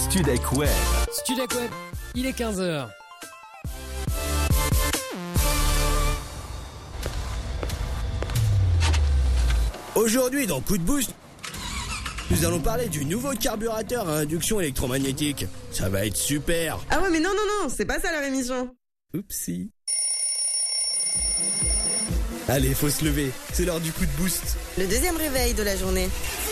Studek Web. Studek Web, il est 15h. Aujourd'hui, dans Coup de Boost, nous allons parler du nouveau carburateur à induction électromagnétique. Ça va être super. Ah ouais, mais non, c'est pas ça leur émission. Oupsie. Allez, faut se lever. C'est l'heure du Coup de Boost. Le deuxième réveil de la journée.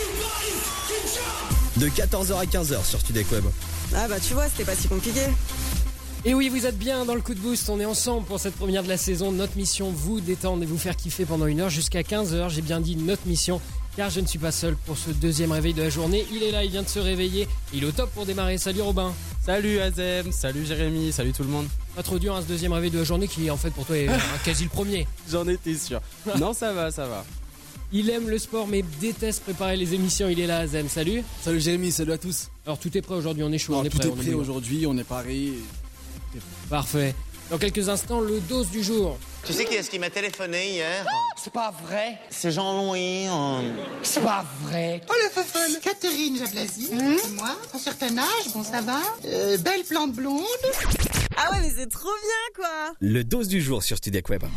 De 14h à 15h sur Studek Web. Ah bah tu vois, c'était pas si compliqué. Et oui, vous êtes bien dans le Coup de Boost, on est ensemble pour cette première de la saison. Notre mission, vous détendre et vous faire kiffer pendant 1 heure jusqu'à 15h. J'ai bien dit notre mission, car je ne suis pas seul pour ce deuxième réveil de la journée. Il est là, il vient de se réveiller, il est au top pour démarrer. Salut Robin. Salut Azem, salut Jérémy, salut tout le monde. Pas trop dur, ce deuxième réveil de la journée qui en fait pour toi est quasi le premier. J'en étais sûr. Non, ça va. Il aime le sport mais déteste préparer les émissions. Il est là, Azem. Salut. Salut Jérémy, salut à tous. Alors tout est prêt aujourd'hui, on est chaud, Non, on est tout prêt. est prêt aujourd'hui, on est paré. Parfait. Dans quelques instants, le dose du jour. Tu sais qui est-ce qui m'a téléphoné hier? C'est pas vrai. C'est Jean-Louis. C'est pas vrai. Oh le feu. Catherine Jablasi, c'est moi, un certain âge, bon ça va. Belle plante blonde. Ah ouais, mais c'est trop bien quoi. Le dose du jour sur Studek Web.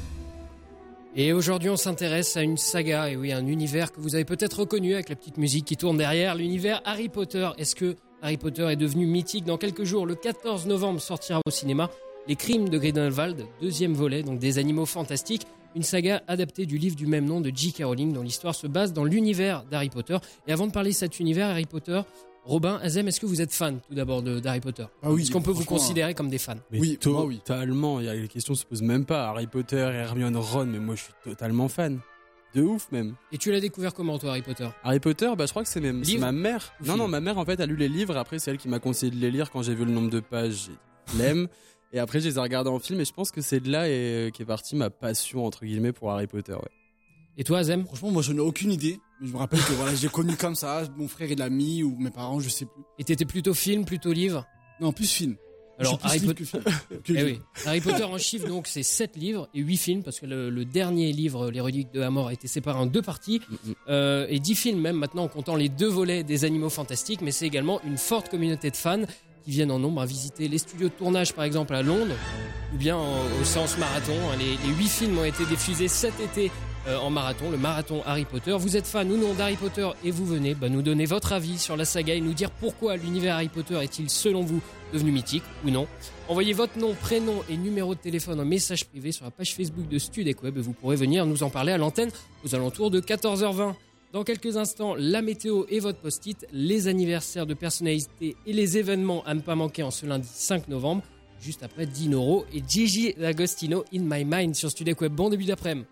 Et aujourd'hui, on s'intéresse à une saga, et oui, un univers que vous avez peut-être reconnu avec la petite musique qui tourne derrière, l'univers Harry Potter. Est-ce que Harry Potter est devenu mythique? Dans quelques jours, le 14 novembre, sortira au cinéma Les Crimes de Grindelwald, deuxième volet, donc des animaux fantastiques, une saga adaptée du livre du même nom de J.K. Rowling, dont l'histoire se base dans l'univers d'Harry Potter. Et avant de parler de cet univers Harry Potter, Robin, Azem, est-ce que vous êtes fan tout d'abord d'Harry Potter? Ah oui, est-ce qu'on peut vous franchement, considérer comme des fans? Mais Oui, moi, oui. totalement. Les questions se posent même pas. Harry Potter, Hermione, Ron, mais moi je suis totalement fan. De ouf même. Et tu l'as découvert comment toi, Harry Potter? Harry Potter, je crois que c'est ma mère. Ou Non, film? ma mère en fait a lu les livres. Après, c'est elle qui m'a conseillé de les lire. Quand j'ai vu le nombre de pages, j'ai l'aime. Et après, je les ai regardés en film. Et je pense que c'est de là qu'est partie ma passion entre guillemets pour Harry Potter. Ouais. Et toi, Azem? Franchement, moi je n'ai aucune idée. Mais je me rappelle que voilà, j'ai connu comme ça, mon frère il l'a mis, ou mes parents, je sais plus. Et t'étais plutôt film, plutôt livre? Non, plus film. Alors, Je suis plus Harry livre Potter. que film. Que Eh livre. oui. Harry Potter en chiffre, donc, c'est 7 livres et 8 films, parce que le dernier livre, Les Reliques de la Mort, a été séparé en 2 parties, et 10 films même, maintenant, en comptant les 2 volets des Animaux Fantastiques, mais c'est également une forte communauté de fans qui viennent en nombre à visiter les studios de tournage, par exemple, à Londres, ou bien au séances marathon. Les 8 films ont été diffusés cet été en marathon, le marathon Harry Potter. Vous êtes fan ou non d'Harry Potter et vous venez nous donner votre avis sur la saga et nous dire pourquoi l'univers Harry Potter est-il, selon vous, devenu mythique ou non. Envoyez votre nom, prénom et numéro de téléphone en message privé sur la page Facebook de Studek Web et vous pourrez venir nous en parler à l'antenne aux alentours de 14h20. Dans quelques instants, la météo et votre post-it, les anniversaires de personnalités et les événements à ne pas manquer en ce lundi 5 novembre. Juste après Dinoro et Gigi D'Agostino, In My Mind sur Studek Web. Bon début d'après-midi.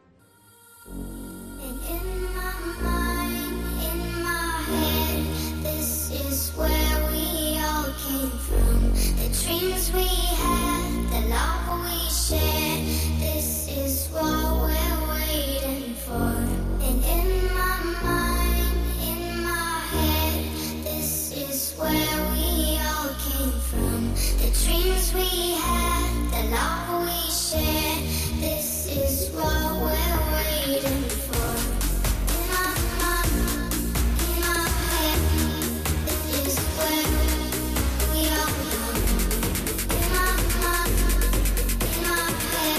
Dreams we had, the love we shared, this is what we're waiting for. And in my mind, in my head, this is where we all came from. The dreams we had, the love we shared, this is what we're waiting for. In my mind, in my head, this is where we all belong. In my mind, in my head.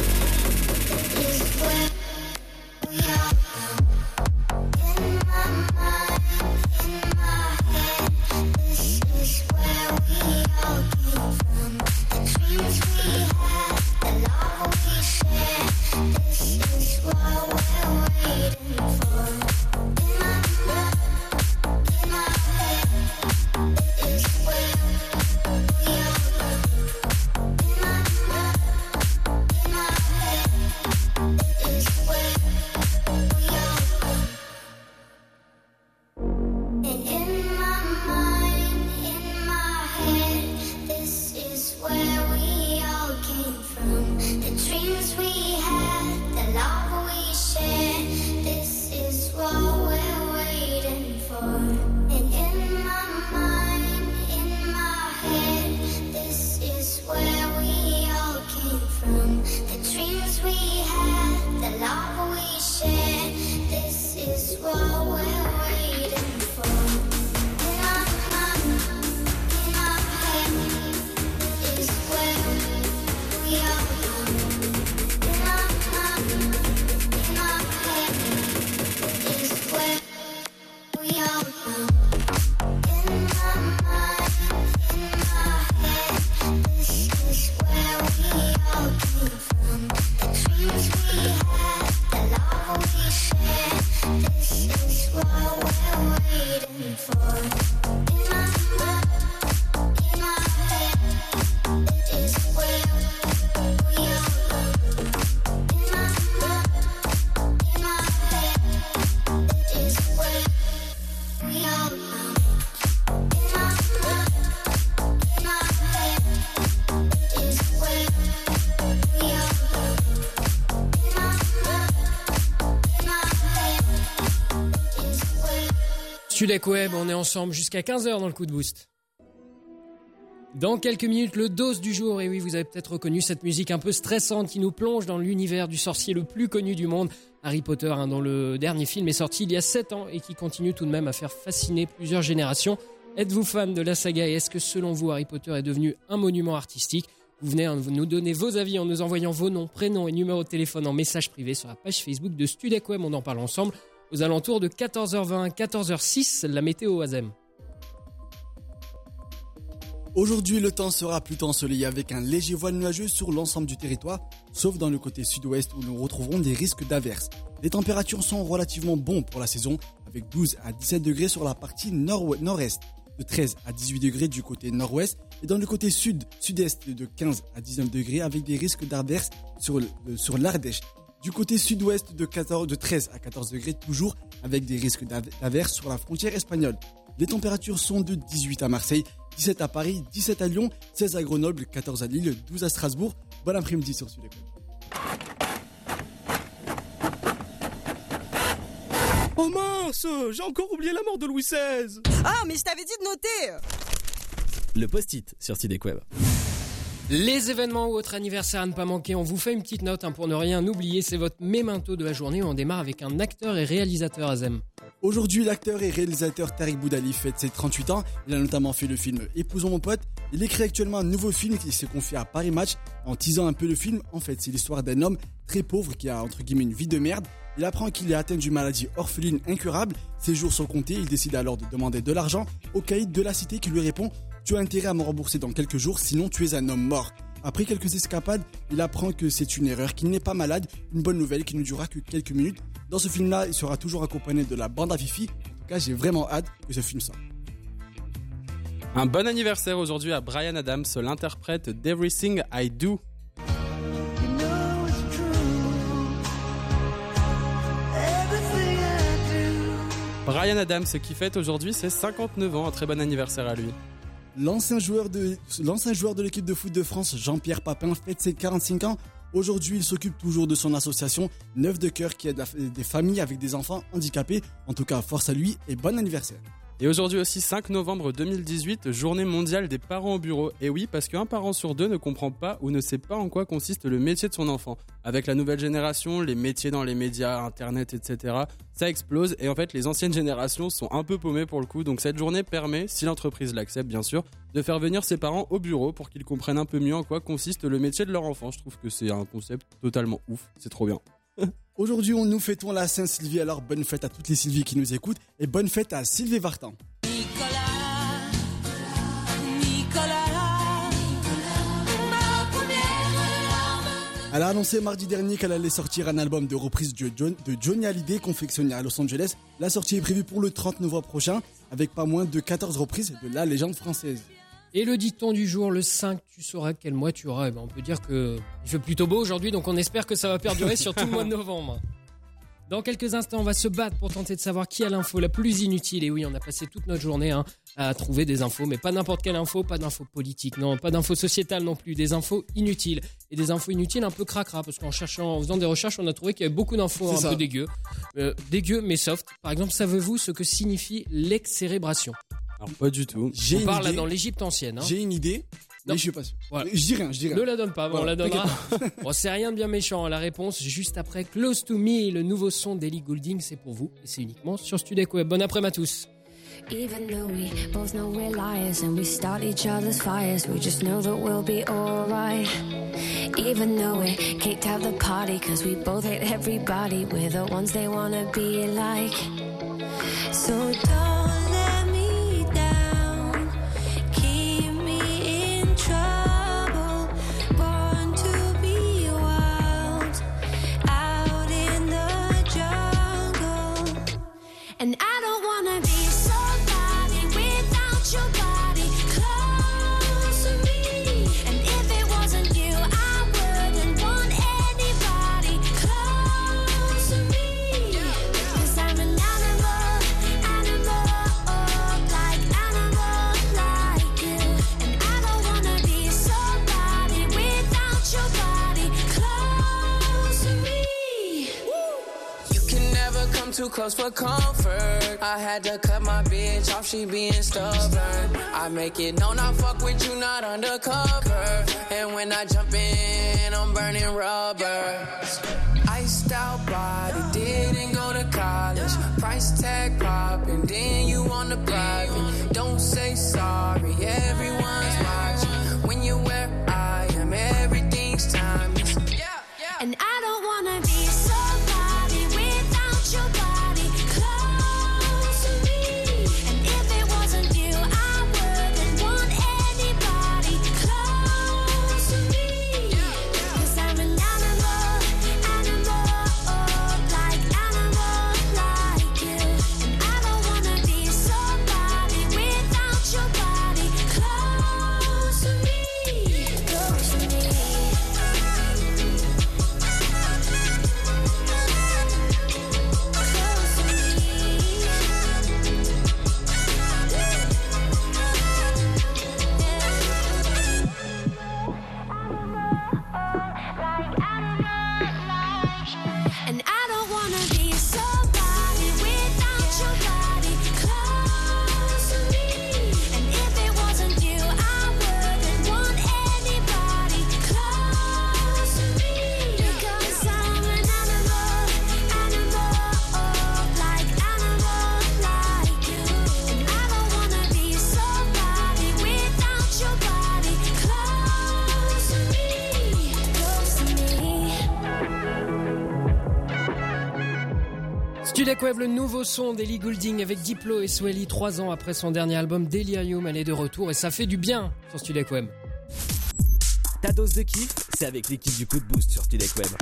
Studek Web, on est ensemble jusqu'à 15h dans le coup de boost. Dans quelques minutes, le dose du jour. Et oui, vous avez peut-être reconnu cette musique un peu stressante qui nous plonge dans l'univers du sorcier le plus connu du monde, Harry Potter, dont le dernier film est sorti il y a 7 ans et qui continue tout de même à faire fasciner plusieurs générations. Êtes-vous fan de la saga et est-ce que selon vous, Harry Potter est devenu un monument artistique ? Vous venez nous donner vos avis en nous envoyant vos noms, prénoms et numéros de téléphone en message privé sur la page Facebook de Studek Web. On en parle ensemble aux alentours de 14h20, 14h06, la météo Azem. Aujourd'hui, le temps sera plutôt ensoleillé avec un léger voile nuageux sur l'ensemble du territoire, sauf dans le côté sud-ouest où nous retrouverons des risques d'averses. Les températures sont relativement bonnes pour la saison, avec 12 à 17 degrés sur la partie nord-est, de 13 à 18 degrés du côté nord-ouest, et dans le côté sud-est de 15 à 19 degrés avec des risques d'averses sur l'Ardèche. Du côté sud-ouest de 13 à 14 degrés toujours avec des risques d'averses sur la frontière espagnole. Les températures sont de 18 à Marseille, 17 à Paris, 17 à Lyon, 16 à Grenoble, 14 à Lille, 12 à Strasbourg. Bon après-midi sur Studek Web. Oh mince, j'ai encore oublié la mort de Louis XVI. Ah, mais je t'avais dit de noter. Le post-it sur Studek Web. Les événements ou autres anniversaires à ne pas manquer, on vous fait une petite note pour ne rien oublier. C'est votre memento de la journée. On démarre avec un acteur et réalisateur Azem. Aujourd'hui, l'acteur et réalisateur Tariq Boudali fête ses 38 ans. Il a notamment fait le film Épousons mon pote. Il écrit actuellement un nouveau film qui s'est confié à Paris Match. En teasant un peu le film, en fait, c'est l'histoire d'un homme très pauvre qui a entre guillemets une vie de merde. Il apprend qu'il est atteint d'une maladie orpheline incurable. Ses jours sont comptés. Il décide alors de demander de l'argent au caïd de la cité qui lui répond « Tu as intérêt à me rembourser dans quelques jours, sinon tu es un homme mort ». Après quelques escapades, il apprend que c'est une erreur, qu'il n'est pas malade, une bonne nouvelle qui ne durera que quelques minutes. Dans ce film-là, il sera toujours accompagné de la bande à Fifi. En tout cas, j'ai vraiment hâte que ce film sorte. Un bon anniversaire aujourd'hui à Bryan Adams, l'interprète d'Everything I Do. Bryan Adams qui fête aujourd'hui ses 59 ans, un très bon anniversaire à lui. L'ancien joueur de l'équipe de foot de France, Jean-Pierre Papin, fête ses 45 ans. Aujourd'hui, il s'occupe toujours de son association Neuf de Cœur qui aide des familles avec des enfants handicapés. En tout cas, force à lui et bon anniversaire. Et aujourd'hui aussi, 5 novembre 2018, journée mondiale des parents au bureau. Et oui, parce qu'un parent sur deux ne comprend pas ou ne sait pas en quoi consiste le métier de son enfant. Avec la nouvelle génération, les métiers dans les médias, internet, etc., ça explose. Et en fait, les anciennes générations sont un peu paumées pour le coup. Donc cette journée permet, si l'entreprise l'accepte bien sûr, de faire venir ses parents au bureau pour qu'ils comprennent un peu mieux en quoi consiste le métier de leur enfant. Je trouve que c'est un concept totalement ouf, c'est trop bien. Aujourd'hui, nous fêtons la Saint-Sylvie, alors bonne fête à toutes les Sylvies qui nous écoutent et bonne fête à Sylvie Vartan. Elle a annoncé mardi dernier qu'elle allait sortir un album de reprise de Johnny Hallyday confectionné à Los Angeles. La sortie est prévue pour le 30 novembre prochain avec pas moins de 14 reprises de la légende française. Et le dicton du jour, le 5, tu sauras quel mois tu auras. On peut dire qu'il fait plutôt beau aujourd'hui, donc on espère que ça va perdurer sur tout le mois de novembre. Dans quelques instants, on va se battre pour tenter de savoir qui a l'info la plus inutile. Et oui, on a passé toute notre journée à trouver des infos, mais pas n'importe quelle info, pas d'infos politiques, non, pas d'infos sociétales non plus, des infos inutiles. Et des infos inutiles un peu cracra, parce en faisant des recherches, on a trouvé qu'il y avait beaucoup d'infos peu dégueu. Dégueu mais soft. Par exemple, savez-vous ce que signifie l'excérébration ? Alors pas du tout. On parle là dans l'Égypte ancienne. J'ai une idée, mais je suis pas sûr. Voilà. Je dis rien. Ne la donne pas, on la donnera. Bon, c'est rien de bien méchant. La réponse juste après Close to Me, le nouveau son d'Ellie Goulding, c'est pour vous et c'est uniquement sur Studek Web. Bon après-midi à tous. Even though we both know we're liars and we start each other's fires, we just know that we'll be alright. Even though we kicked out the party cause we both hate everybody, we're the ones they wanna be like. So don't let me down, keep me in trouble, born to be wild, out in the jungle. And I don't wanna be somebody without your body close to me. And if it wasn't you, I wouldn't want anybody close to me. Cause I'm an animal, like you. And I don't wanna be somebody without your body close to me. You can never come too close for comfort. I had to cut my bitch off, she being stubborn. I make it known I fuck with you, not undercover. And when I jump in, I'm burning rubber. Iced out body, didn't go to college. Price tag popping, then you on the private. Don't say sorry, everyone's watching. When you're where I am, everything's timeless. And I don't wanna be somebody without your body close to me. And if it wasn't you, I wouldn't want anybody close to me. 'Cause I'm an animal, like you. And I don't wanna be somebody without your body close to me. Close to me. And I don't wanna be somebody without your body close to me. And if it wasn't you, I wouldn't want anybody close to me. Because I'm an animal, like you. And I don't wanna be somebody without your body close to me, close to me. Studek Web, le nouveau son d'Ellie Goulding avec Diplo et Swelly 3 ans après son dernier album Delirium, elle est de retour et ça fait du bien sur Studek Web. Ta dose de kiff, c'est avec l'équipe du Coup de Boost sur Studek Web.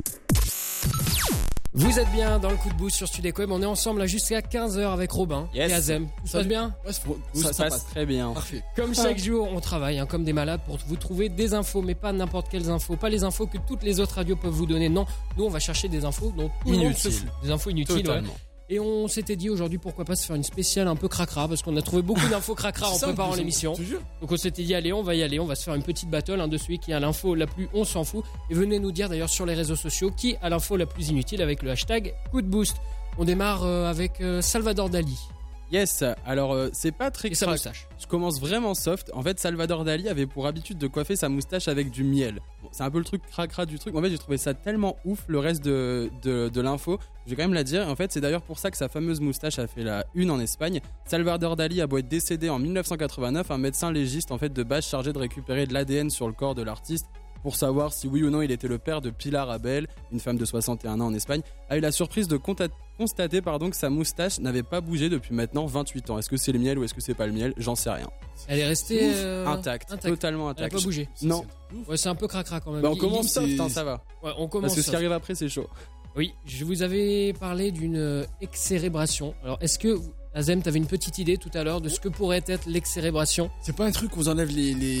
Vous êtes bien dans le Coup de Boost sur Studek Web, on est ensemble là jusqu'à 15h avec Robin et Azem. Tout se passe bien ? Ça passe très bien. Parfait. Comme chaque jour, on travaille comme des malades pour vous trouver des infos, mais pas n'importe quelles infos, pas les infos que toutes les autres radios peuvent vous donner. Non, nous on va chercher des infos dont tout le monde se fout. Des infos inutiles, Totalement. ouais. Et on s'était dit aujourd'hui pourquoi pas se faire une spéciale un peu cracra parce qu'on a trouvé beaucoup d'infos cracra en préparant l'émission. Donc on s'était dit allez, on va y aller, on va se faire une petite battle de celui qui a l'info la plus on s'en fout. Et venez nous dire d'ailleurs sur les réseaux sociaux qui a l'info la plus inutile avec le hashtag coup de boost. On démarre avec Salvador Dali. Yes, alors c'est pas très Et sa moustache. Je commence vraiment soft. En fait, Salvador Dali avait pour habitude de coiffer sa moustache avec du miel. Bon, c'est un peu le truc cracra du truc. En fait, j'ai trouvé ça tellement ouf le reste de l'info. Je vais quand même la dire. En fait, c'est d'ailleurs pour ça que sa fameuse moustache a fait la une en Espagne. Salvador Dali a beau être décédé en 1989, un médecin légiste en fait de base chargé de récupérer de l'ADN sur le corps de l'artiste pour savoir si oui ou non il était le père de Pilar Abel, une femme de 61 ans en Espagne, a eu la surprise de constater que sa moustache n'avait pas bougé depuis maintenant 28 ans. Est-ce que c'est le miel ou est-ce que c'est pas le miel ? J'en sais rien. Elle est restée intacte, totalement intacte. Elle n'a pas bougé. Non. Ouais, c'est un peu cracra quand même. Bah on commence soft, ça va. Ouais, on commence. Parce que ce qui arrive après, c'est chaud. Oui, je vous avais parlé d'une excérébration. Alors, est-ce que Azem, t'avais une petite idée tout à l'heure de ce que pourrait être l'excérébration ? C'est pas un truc où vous enlève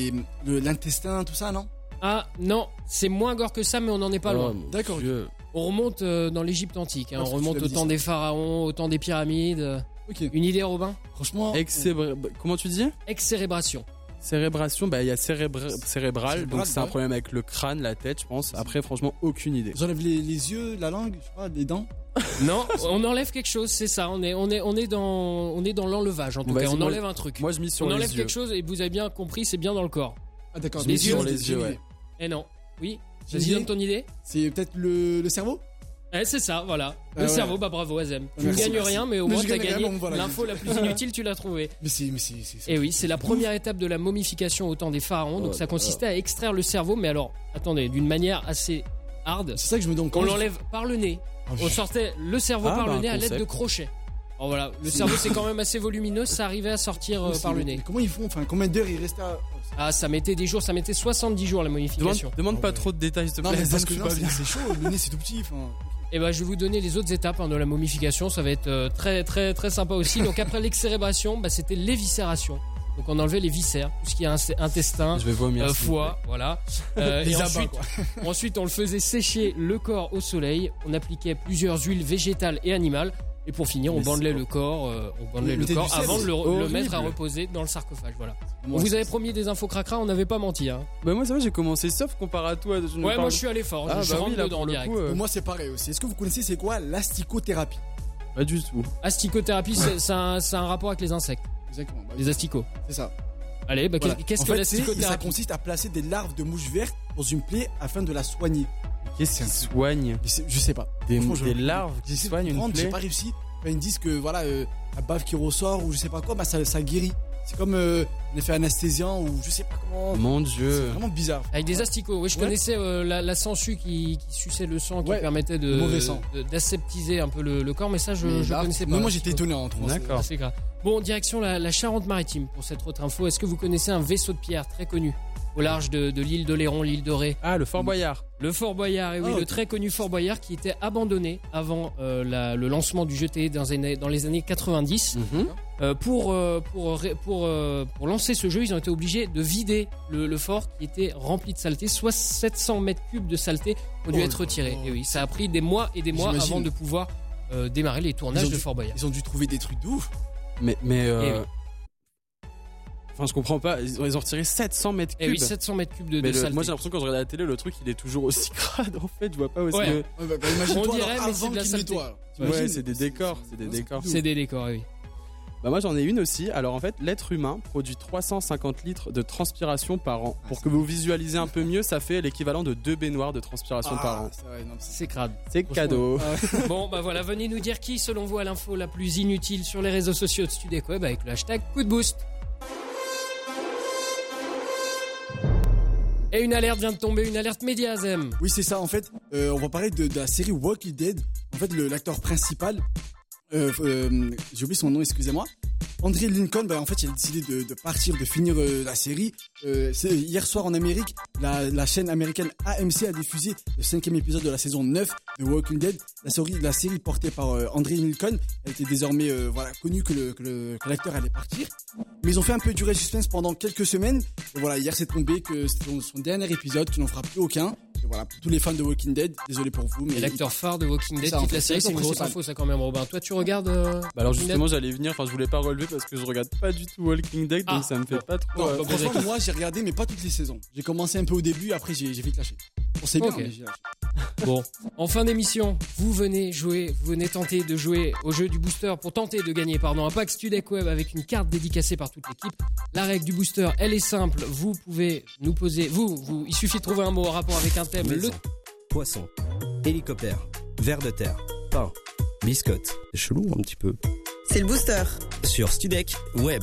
l'intestin, tout ça, non ? Ah non, c'est moins gore que ça, mais on n'en est pas loin. D'accord. On remonte dans l'Égypte antique. On remonte au temps des pharaons, au temps des pyramides. Okay. Une idée, Robin ? Franchement. Comment tu dis ? Excérébration. Cérébration, il y a cérébral, donc c'est un problème avec le crâne, la tête, je pense. Après, franchement, aucune idée. J'enlève les yeux, la langue, je sais pas, les dents. Non, on enlève quelque chose, c'est ça. On est dans l'enlevage en tout cas. On enlève un truc. Moi, je mise sur les yeux. On enlève quelque chose et vous avez bien compris, c'est bien dans le corps. Ah d'accord. Je mise sur les yeux, ouais. Eh non. Oui. Vas-y, donne ton idée. C'est peut-être le cerveau. C'est ça, voilà. Le cerveau, bravo Azem. Tu ne gagnes rien, mais au moins tu as gagné l'info la plus inutile, tu l'as trouvée. Mais Et oui, c'est la première étape de la momification au temps des pharaons. Donc ça consistait à extraire le cerveau, mais alors, attendez, d'une manière assez hard. C'est ça que je me demande. On l'enlève par le nez. On sortait le cerveau par le nez à l'aide de crochets. Alors voilà, le cerveau c'est quand même assez volumineux, ça arrivait à sortir par le nez. Comment ils font ? Enfin, combien d'heures il restait à... Ah, ça mettait des jours, ça mettait 70 jours la momification. Demande pas trop de détails, s'il te plaît. Non, mais parce que c'est chaud, le nez c'est tout petit. Et je vais vous donner les autres étapes de la momification, ça va être très très très sympa aussi. Donc après l'excérébration, c'était l'éviscération. Donc on enlevait les viscères, tout ce qui est intestin, foie, voilà. Et ensuite on le faisait sécher le corps au soleil, on appliquait plusieurs huiles végétales et animales. Et pour finir, on bandelait le corps, avant de le mettre à reposer dans le sarcophage. Voilà. On vous avait promis des infos cracra, on n'avait pas menti. Hein. Moi, ça va, j'ai commencé sauf comparé à toi. Moi, je suis allé fort. Je rentre dedans direct. Moi, c'est pareil aussi. Est-ce que vous connaissez c'est quoi l'asticothérapie ? Pas du tout. Asticothérapie, c'est un rapport avec les insectes. Exactement. Les asticots. C'est ça. Allez, Voilà. qu'est-ce En que fait, l'asticothérapie? ça consiste à placer des larves de mouches vertes dans une plaie afin de la soigner. Qu'est-ce qui soigne? Je sais pas. Des Franchement, larves qui j'essaie de soignent une comprendre, plaie? j'ai pas réussi. Enfin, ils disent que voilà, la bave qui ressort ou je sais pas quoi, bah ça guérit. C'est comme un effet anesthésiant ou je sais pas comment. Mon C'est Dieu. vraiment bizarre. Avec des asticots. Oui, je Ouais. connaissais la sangsue qui suçait le sang, qui Ouais, permettait le mauvais sang. d'aseptiser un peu le corps, mais ça, je là, connaissais pas. Moi, j'étais étonné en trouvant ça. D'accord. C'est grave. Bon, direction la Charente-Maritime pour cette autre info. Est-ce que vous connaissez un vaisseau de pierre très connu au large de l'île d'Oléron, l'île de Ré? Ah, le Fort Boyard. Le Fort Boyard, et oui, Oh. le très connu Fort Boyard qui était abandonné avant le lancement du jeu télé dans les années 90. Pour lancer ce jeu, ils ont été obligés de vider le fort qui était rempli de saleté. Soit 700 mètres cubes de saleté ont dû être retirés. Et oui, ça a pris des mois et des mois J'imagine. avant de pouvoir démarrer les tournages de Fort Boyard. Ils ont dû trouver des trucs de ouf. Mais oui. Enfin, je comprends pas. Ils ont retiré 700 mètres Et cubes. oui, 700 mètres cubes de Mais saleté. moi, j'ai l'impression que quand je regarde la télé, le truc, il est toujours aussi crade. En fait, je vois pas où est-ce Ouais. que. Imagine-toi, On dirait, alors, mais c'est avant de la qu'il saleté. nettoie. Ouais, T'imagines c'est des décors. C'est des décors. C'est des décors, oui. Bah moi j'en ai une aussi. Alors en fait, l'être humain produit 350 litres de transpiration par an. Pour que vous visualisez un peu mieux, ça fait l'équivalent de 2 baignoires de transpiration par an. C'est crade. C'est cadeau. Bon, bah voilà, venez nous dire qui, selon vous, a l'info la plus inutile sur les réseaux sociaux de Studek Web avec le hashtag coup de boost. Et une alerte vient de tomber, une alerte média, Azem. Oui, c'est ça. En fait, on va parler de la série Walking Dead. En fait, l'acteur principal, j'ai oublié son nom, excusez-moi. André Lincoln, en fait, il a décidé de partir, de finir la série. Hier soir en Amérique, la chaîne américaine AMC a diffusé le 5e épisode de la saison 9 de Walking Dead. La série portée par André Lincoln, elle était désormais connue que l'acteur allait partir. Mais ils ont fait un peu durer le suspense pendant quelques semaines. Et voilà, hier c'est tombé que c'était son dernier épisode, qu'il n'en fera plus aucun. Et voilà, pour tous les fans de Walking Dead, désolé pour vous. Mais Et l'acteur phare de Walking Dead Ça, en quitte fait, la série, c'est une grosse principal. info ça quand même, Robin. Toi tu regardes Alors Walking justement, Dead j'allais venir. Enfin, je voulais pas relever parce que je regarde pas du tout Walking Dead, donc ça me fait pas trop. Non, franchement, moi j'ai regardé, mais pas toutes les saisons. J'ai commencé un peu au début, après j'ai vite lâché. On sait bien, Ok. mais j'ai lâché. Bon, en fin d'émission, vous venez tenter de jouer au jeu du booster pour tenter de gagner un pack Studek Web avec une carte dédicacée par toute l'équipe. La règle du booster, elle est simple. Vous pouvez nous poser, il suffit de trouver un mot en rapport avec un thème. Maison, poisson, hélicoptère, ver de terre, pain, biscotte. C'est chelou un petit peu. C'est le booster. Sur Studek Web.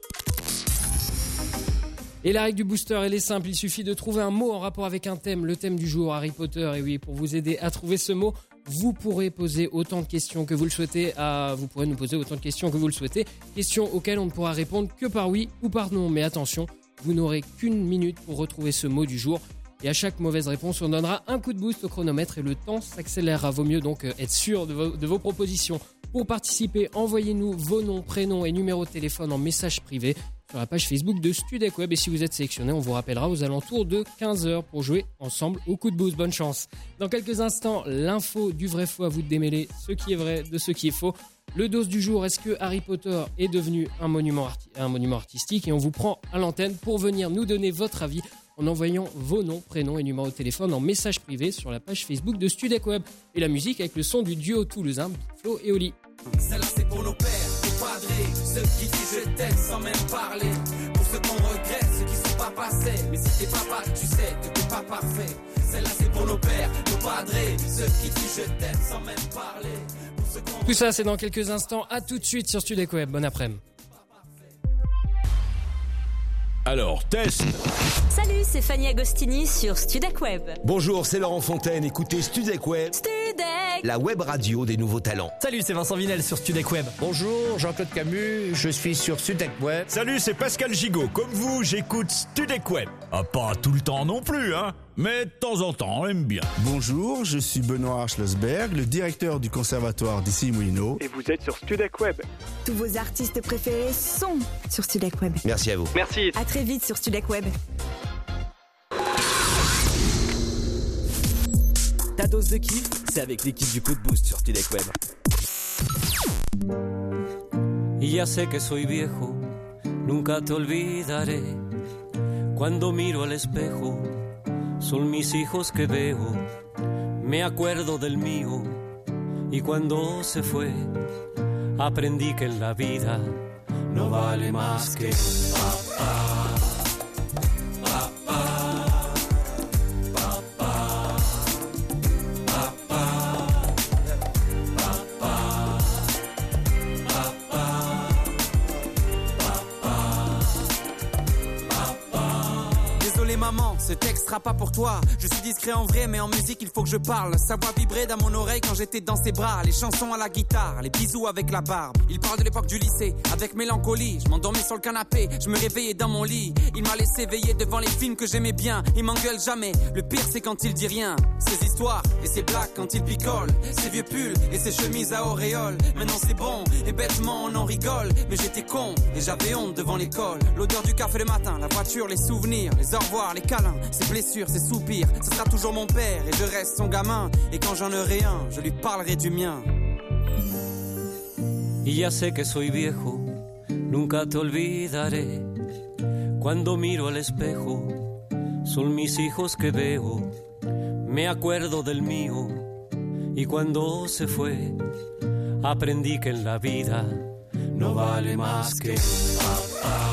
Et la règle du booster, elle est simple. Il suffit de trouver un mot en rapport avec un thème, le thème du jour, Harry Potter. Et oui, pour vous aider à trouver ce mot, vous pourrez poser autant de questions que vous le souhaitez. Vous pourrez nous poser autant de questions que vous le souhaitez. Questions auxquelles on ne pourra répondre que par oui ou par non. Mais attention, vous n'aurez qu'une minute pour retrouver ce mot du jour. Et à chaque mauvaise réponse, on donnera un coup de boost au chronomètre et le temps s'accélérera. Vaut mieux donc être sûr de vos propositions. Pour participer, envoyez-nous vos noms, prénoms et numéros de téléphone en message privé sur la page Facebook de Studek Web. Et si vous êtes sélectionné, on vous rappellera aux alentours de 15h pour jouer ensemble au coup de boost. Bonne chance. Dans quelques instants, l'info du vrai faux, à vous de démêler ce qui est vrai de ce qui est faux. Le dose du jour, est-ce que Harry Potter est devenu un monument artistique? Et on vous prend à l'antenne pour venir nous donner votre avis en envoyant vos noms, prénoms et numéros de téléphone en message privé sur la page Facebook de Studek Web. Et la musique avec le son du duo toulousain Big Flo et Oli. Celle-là c'est pour nos pères, nos padrés, ceux qui disent je t'aime sans même parler. Pour ceux qu'on regrette, ceux qui sont pas passés. Mais si t'es papa, tu sais que t'es pas parfait. Celle-là c'est pour nos pères, nos padrés, ceux qui disent je t'aime sans même parler. Pour ceux qu'on Tout ça c'est dans quelques instants. À tout de suite sur Studek Web. Bon après-midi. Alors, test. Salut, c'est Fanny Agostini sur Studek Web. Bonjour, c'est Laurent Fontaine. Écoutez Studek Web. Studek, la web radio des nouveaux talents. Salut, c'est Vincent Vinel sur Studek Web. Bonjour, Jean-Claude Camus, je suis sur Studek Web. Salut, c'est Pascal Gigot. Comme vous, j'écoute Studek Web. Ah, pas tout le temps non plus, hein. Mais de temps en temps, on aime bien. Bonjour, je suis Benoît Schlossberg, le directeur du conservatoire d'Issy-Moulineaux. Et vous êtes sur Studek Web. Tous vos artistes préférés sont sur Studek Web. Merci à vous. Merci. À très vite sur Studek Web. Ta dose de kiff, c'est avec l'équipe du coup de boost sur Studek Web. Y ya sé que soy viejo, nunca te olvidaré. Cuando miro al espejo, son mis hijos que veo. Me acuerdo del mío, y cuando se fue, aprendí que en la vida no vale más que papá. Maman, ce texte sera pas pour toi. Je suis discret en vrai, mais en musique il faut que je parle. Sa voix vibrait dans mon oreille quand j'étais dans ses bras. Les chansons à la guitare, les bisous avec la barbe. Il parle de l'époque du lycée, avec mélancolie. Je m'endormais sur le canapé, je me réveillais dans mon lit. Il m'a laissé veiller devant les films que j'aimais bien. Il m'engueule jamais, le pire c'est quand il dit rien. Ses histoires et ses blagues quand il picole. Ses vieux pulls et ses chemises à auréole. Maintenant c'est bon, et bêtement on en rigole. Mais j'étais con, et j'avais honte devant l'école. L'odeur du café le matin, la voiture, les souvenirs, les au revoir, les câlins, ses blessures, ses soupirs. Ce sera toujours mon père et je reste son gamin. Et quand j'en aurai un, je lui parlerai du mien. Y ya sé que soy viejo, nunca te olvidaré. Cuando miro al espejo, son mis hijos que veo. Me acuerdo del mío y cuando se fue, aprendí que en la vida no vale más que papá.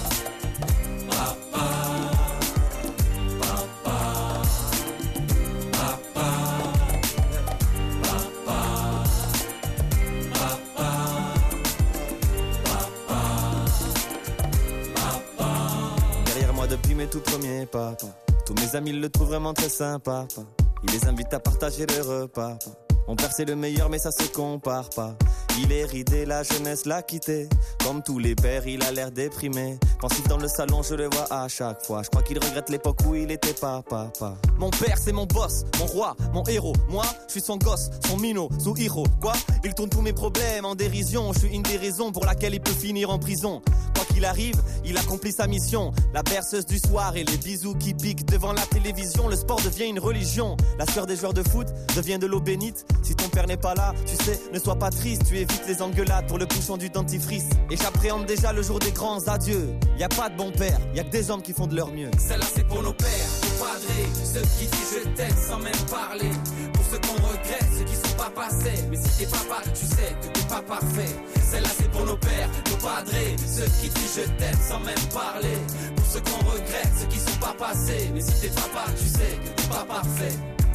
Mes tout premiers pas. Tous mes amis le trouvent vraiment très sympa. Il les invite à partager le repas. Mon père c'est le meilleur mais ça se compare pas. Il est ridé, la jeunesse l'a quitté. Comme tous les pères, il a l'air déprimé. Pensif dans le salon, je le vois à chaque fois. Je crois qu'il regrette l'époque où il était papa. Mon père c'est mon boss, mon roi, mon héros. Moi, je suis son gosse, son minot, son héros. Quoi ? Il tourne tous mes problèmes en dérision. Je suis une des raisons pour laquelle il peut finir en prison. Quoi qu'il arrive, il accomplit sa mission. La berceuse du soir et les bisous qui piquent devant la télévision. Le sport devient une religion. La sueur des joueurs de foot devient de l'eau bénite. Si ton père n'est pas là, tu sais, ne sois pas triste. Tu évites les engueulades pour le bouchon du dentifrice. Et j'appréhende déjà le jour des grands adieux. Y a pas de bon père, y a que des hommes qui font de leur mieux. Celle-là c'est pour nos pères, nos padrés, ceux qui disent je t'aime sans même parler. Pour ceux qu'on regrette, ceux qui sont pas passés. Mais si t'es papa, tu sais que t'es pas parfait. Celle-là c'est pour nos pères, nos padrés, ceux qui disent je t'aime sans même parler. Pour ceux qu'on regrette, ceux qui sont pas passés. Mais si t'es papa, tu sais que t'es pas parfait.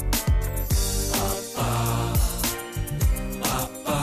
Papa, papa.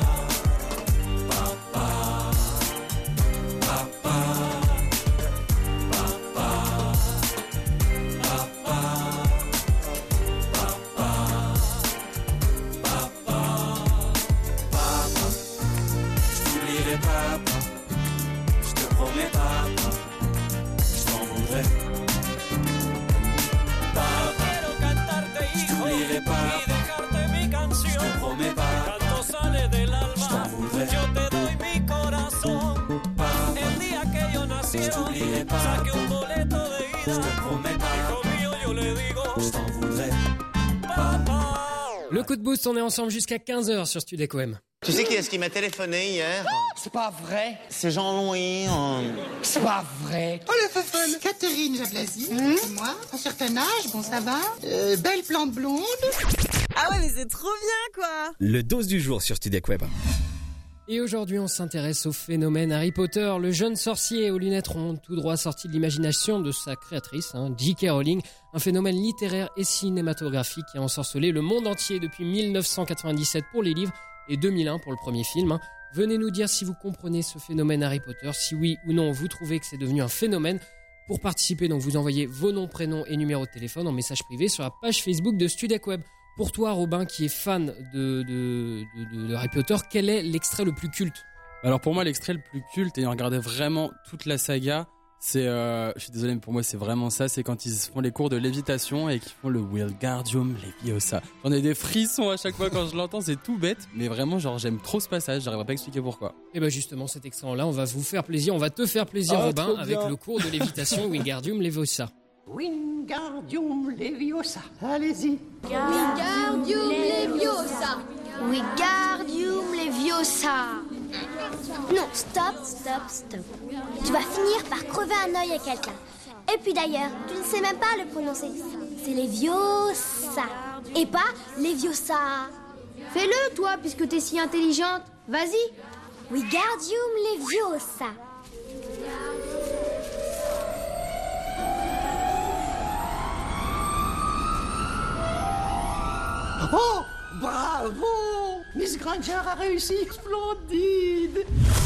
Le coup de boost, on est ensemble jusqu'à 15h sur Studek-WEB. Tu sais qui est-ce qui m'a téléphoné hier? C'est pas vrai. C'est Jean-Louis. C'est pas vrai. Oh, le feufolle. Catherine Jablasi. C'est moi. À un certain âge, bon, ça va. Belle plante blonde. Ah ouais, mais c'est trop bien, quoi. Le dose du jour sur Studek-WEB. Et aujourd'hui, on s'intéresse au phénomène Harry Potter, le jeune sorcier aux lunettes rondes, tout droit sorti de l'imagination de sa créatrice, J.K. Rowling, un phénomène littéraire et cinématographique qui a ensorcelé le monde entier depuis 1997 pour les livres et 2001 pour le premier film. Venez nous dire si vous comprenez ce phénomène Harry Potter, si oui ou non vous trouvez que c'est devenu un phénomène. Pour participer, donc vous envoyez vos noms, prénoms et numéros de téléphone en message privé sur la page Facebook de Studek-WEB. Pour toi, Robin, qui est fan de Harry Potter, quel est l'extrait le plus culte ? Alors pour moi, l'extrait le plus culte, ayant regardé vraiment toute la saga, c'est, je suis désolé, mais pour moi c'est vraiment ça, c'est quand ils font les cours de lévitation et qu'ils font le Wingardium Leviosa. J'en ai des frissons à chaque fois quand je l'entends, c'est tout bête, mais vraiment genre j'aime trop ce passage, j'arriverai pas à expliquer pourquoi. Et ben justement, cet extrait-là, on va vous faire plaisir, on va te faire plaisir, Robin, avec le cours de lévitation Wingardium Leviosa. Wingardium Leviosa. Allez-y. Wingardium Leviosa. Wingardium Leviosa. Non, stop. Tu vas finir par crever un œil à quelqu'un. Et puis d'ailleurs, tu ne sais même pas le prononcer. C'est Leviosa. Et pas Leviosa. Fais-le, toi, puisque t'es si intelligente. Vas-y. Wingardium Leviosa. Oh, bravo! Miss Granger a réussi, splendide!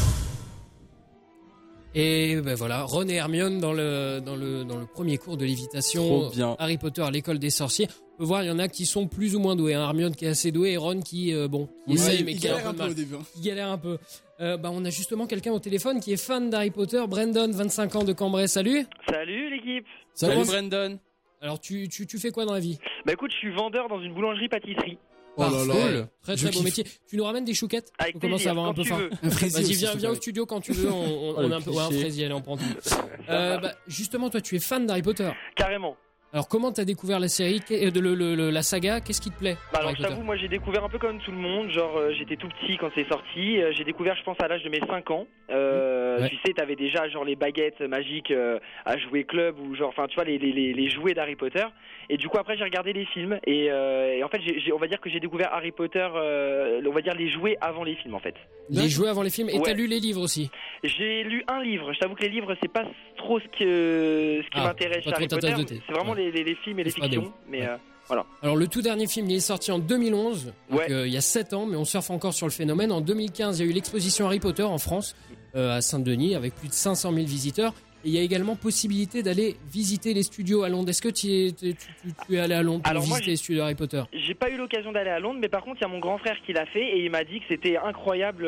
Et ben voilà, Ron et Hermione dans le premier cours de lévitation. Trop bien. Harry Potter à l'école des sorciers. On peut voir, il y en a qui sont plus ou moins doués. Hermione qui est assez douée et Ron qui essaye mais qui a un peu de mal. Il galère un peu. On a justement quelqu'un au téléphone qui est fan d'Harry Potter. Brandon, 25 ans de Cambrai. Salut. Salut l'équipe. Salut Brandon. Alors tu fais quoi dans la vie? Bah écoute, je suis vendeur dans une boulangerie-pâtisserie. Oh là là, très beau métier. Tu nous ramènes des chouquettes? Avec on commence plaisir, à avoir un peu faim. Vas-y, viens au studio quand tu veux. On a un peu un fraisier, allez, on prend tout. Justement, toi, tu es fan d'Harry Potter. Carrément. Alors, comment t'as découvert la série, la saga? Qu'est-ce qui te plaît? Alors, je t'avoue, moi, j'ai découvert un peu comme tout le monde. Genre, j'étais tout petit quand c'est sorti. J'ai découvert, je pense, à l'âge de mes 5 ans. Tu sais, t'avais déjà genre les baguettes magiques à jouer club ou genre, enfin, tu vois, les jouets d'Harry Potter. Et du coup, après, j'ai regardé les films. Et en fait, on va dire que j'ai découvert Harry Potter, on va dire les jouets avant les films, en fait. Les jouets avant les films. Et t'as lu les livres aussi? J'ai lu un livre. Je t'avoue que les livres, c'est pas trop ce qui m'intéresse chez Harry Potter. C'est vraiment les films et les fictions. Mais voilà. Alors, le tout dernier film, il est sorti en 2011. Donc, il y a 7 ans, mais on surfe encore sur le phénomène. En 2015, il y a eu l'exposition Harry Potter en France, à Saint-Denis, avec plus de 500 000 visiteurs. Et il y a également possibilité d'aller visiter les studios à Londres. Est-ce que tu es allé à Londres pour visiter les studios Harry Potter? J'ai pas eu l'occasion d'aller à Londres, mais par contre, il y a mon grand frère qui l'a fait et il m'a dit que c'était incroyable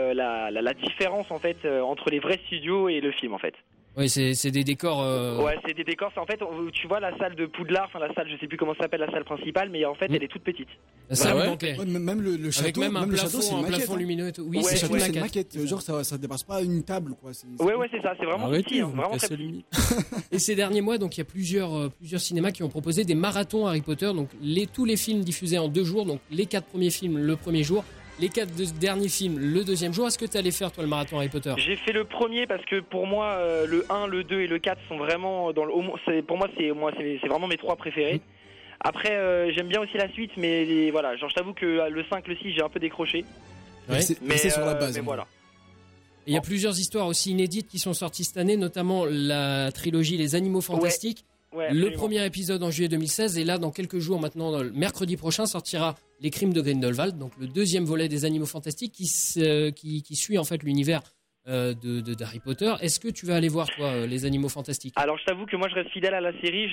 la différence en fait entre les vrais studios et le film en fait. Oui, c'est des décors. Ouais, c'est des décors. C'est en fait, tu vois la salle de Poudlard, enfin la salle, je sais plus comment ça s'appelle, la salle principale, mais en fait, elle est toute petite. La salle manquait. Ouais, même le château, avec même un plafond, plafond lumineux et tout. Oui, c'est une une maquette. Genre, ça dépasse pas une table, quoi. Ouais, c'est ça. C'est vraiment petit, vraiment très petit. Et ces derniers mois, donc, il y a plusieurs cinémas qui ont proposé des marathons Harry Potter. Donc, tous les films diffusés en 2 jours. Donc, les 4 premiers films le premier jour. Les 4 derniers films le deuxième jour. Est-ce que tu allais faire toi le marathon Harry Potter? J'ai fait le premier parce que pour moi le 1, le 2 et le 4 sont vraiment pour moi c'est vraiment mes 3 préférés. Après j'aime bien aussi la suite mais voilà, genre je t'avoue que le 5 le 6 j'ai un peu décroché. Ouais. Mais c'est sur la base. Mais voilà. Il y a plusieurs histoires aussi inédites qui sont sorties cette année, notamment la trilogie Les Animaux Fantastiques. Ouais, le premier épisode en juillet 2016 et là dans quelques jours maintenant, mercredi prochain sortira Les Crimes de Grindelwald, donc le deuxième volet des Animaux Fantastiques qui suit en fait l'univers d'Harry Potter. Est-ce que tu vas aller voir toi Les Animaux Fantastiques? Alors je t'avoue que moi je reste fidèle à la série,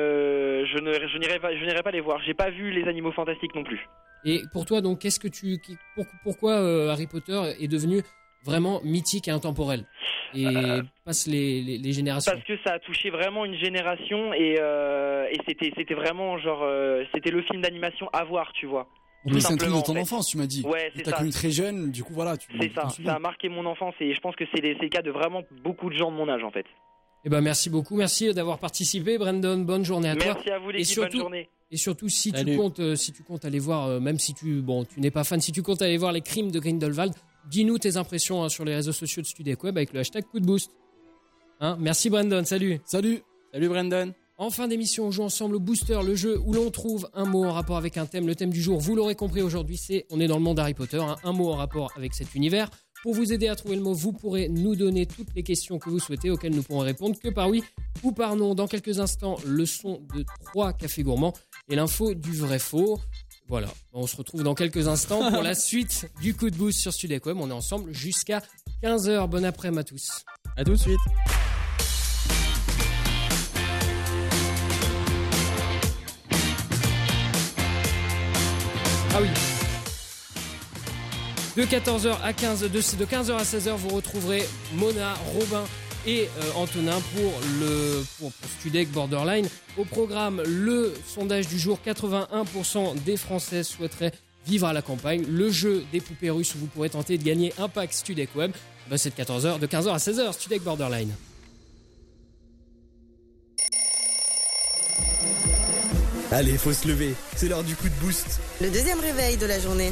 je n'irai pas les voir. J'ai pas vu Les Animaux Fantastiques non plus. Et pour toi donc pourquoi Harry Potter est devenu vraiment mythique et intemporel et passe les générations? Parce que ça a touché vraiment une génération et c'était vraiment genre c'était le film d'animation à voir, tu vois. C'est un truc de ton enfance, tu m'as dit. Ouais, c'est ça. T'as connu très jeune, du coup voilà. C'est ça. Ça a marqué mon enfance et je pense que c'est le cas de vraiment beaucoup de gens de mon âge en fait. Eh ben merci beaucoup, merci d'avoir participé, Brandon. Bonne journée à toi. Merci à vous l'équipe, bonne journée. Et surtout si tu comptes aller voir, même si tu n'es pas fan, si tu comptes aller voir Les Crimes de Grindelwald, dis-nous tes impressions sur les réseaux sociaux de Studek Web avec le hashtag coup de boost. Merci Brandon, salut. Salut Brandon. En fin d'émission, on joue ensemble au Booster, le jeu où l'on trouve un mot en rapport avec un thème. Le thème du jour, vous l'aurez compris aujourd'hui, on est dans le monde Harry Potter, un mot en rapport avec cet univers. Pour vous aider à trouver le mot, vous pourrez nous donner toutes les questions que vous souhaitez, auxquelles nous pourrons répondre que par oui ou par non. Dans quelques instants, le son de 3 cafés gourmands et l'info du vrai-faux. Voilà, on se retrouve dans quelques instants pour la suite du coup de boost sur Studek Web. On est ensemble jusqu'à 15h. Bon après-midi à tous. À tout de suite. Ah oui. De 14h à 15h, de 15h à 16h, vous retrouverez Mona, Robin et Antonin pour Studek Borderline. Au programme, le sondage du jour, 81% des Français souhaiteraient vivre à la campagne. Le jeu des poupées russes où vous pourrez tenter de gagner un pack Studek Web. C'est de 15h à 16h, Studek Borderline. Allez, faut se lever, c'est l'heure du coup de boost. Le deuxième réveil de la journée.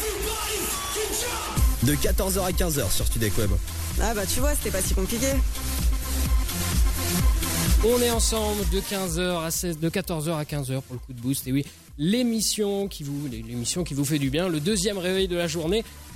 De 14h à 15h sur Studek Web. Ah bah tu vois, c'était pas si compliqué. On est ensemble de 14h à 15h pour le coup de boost. Et oui, l'émission qui vous fait du bien, le deuxième réveil de la journée.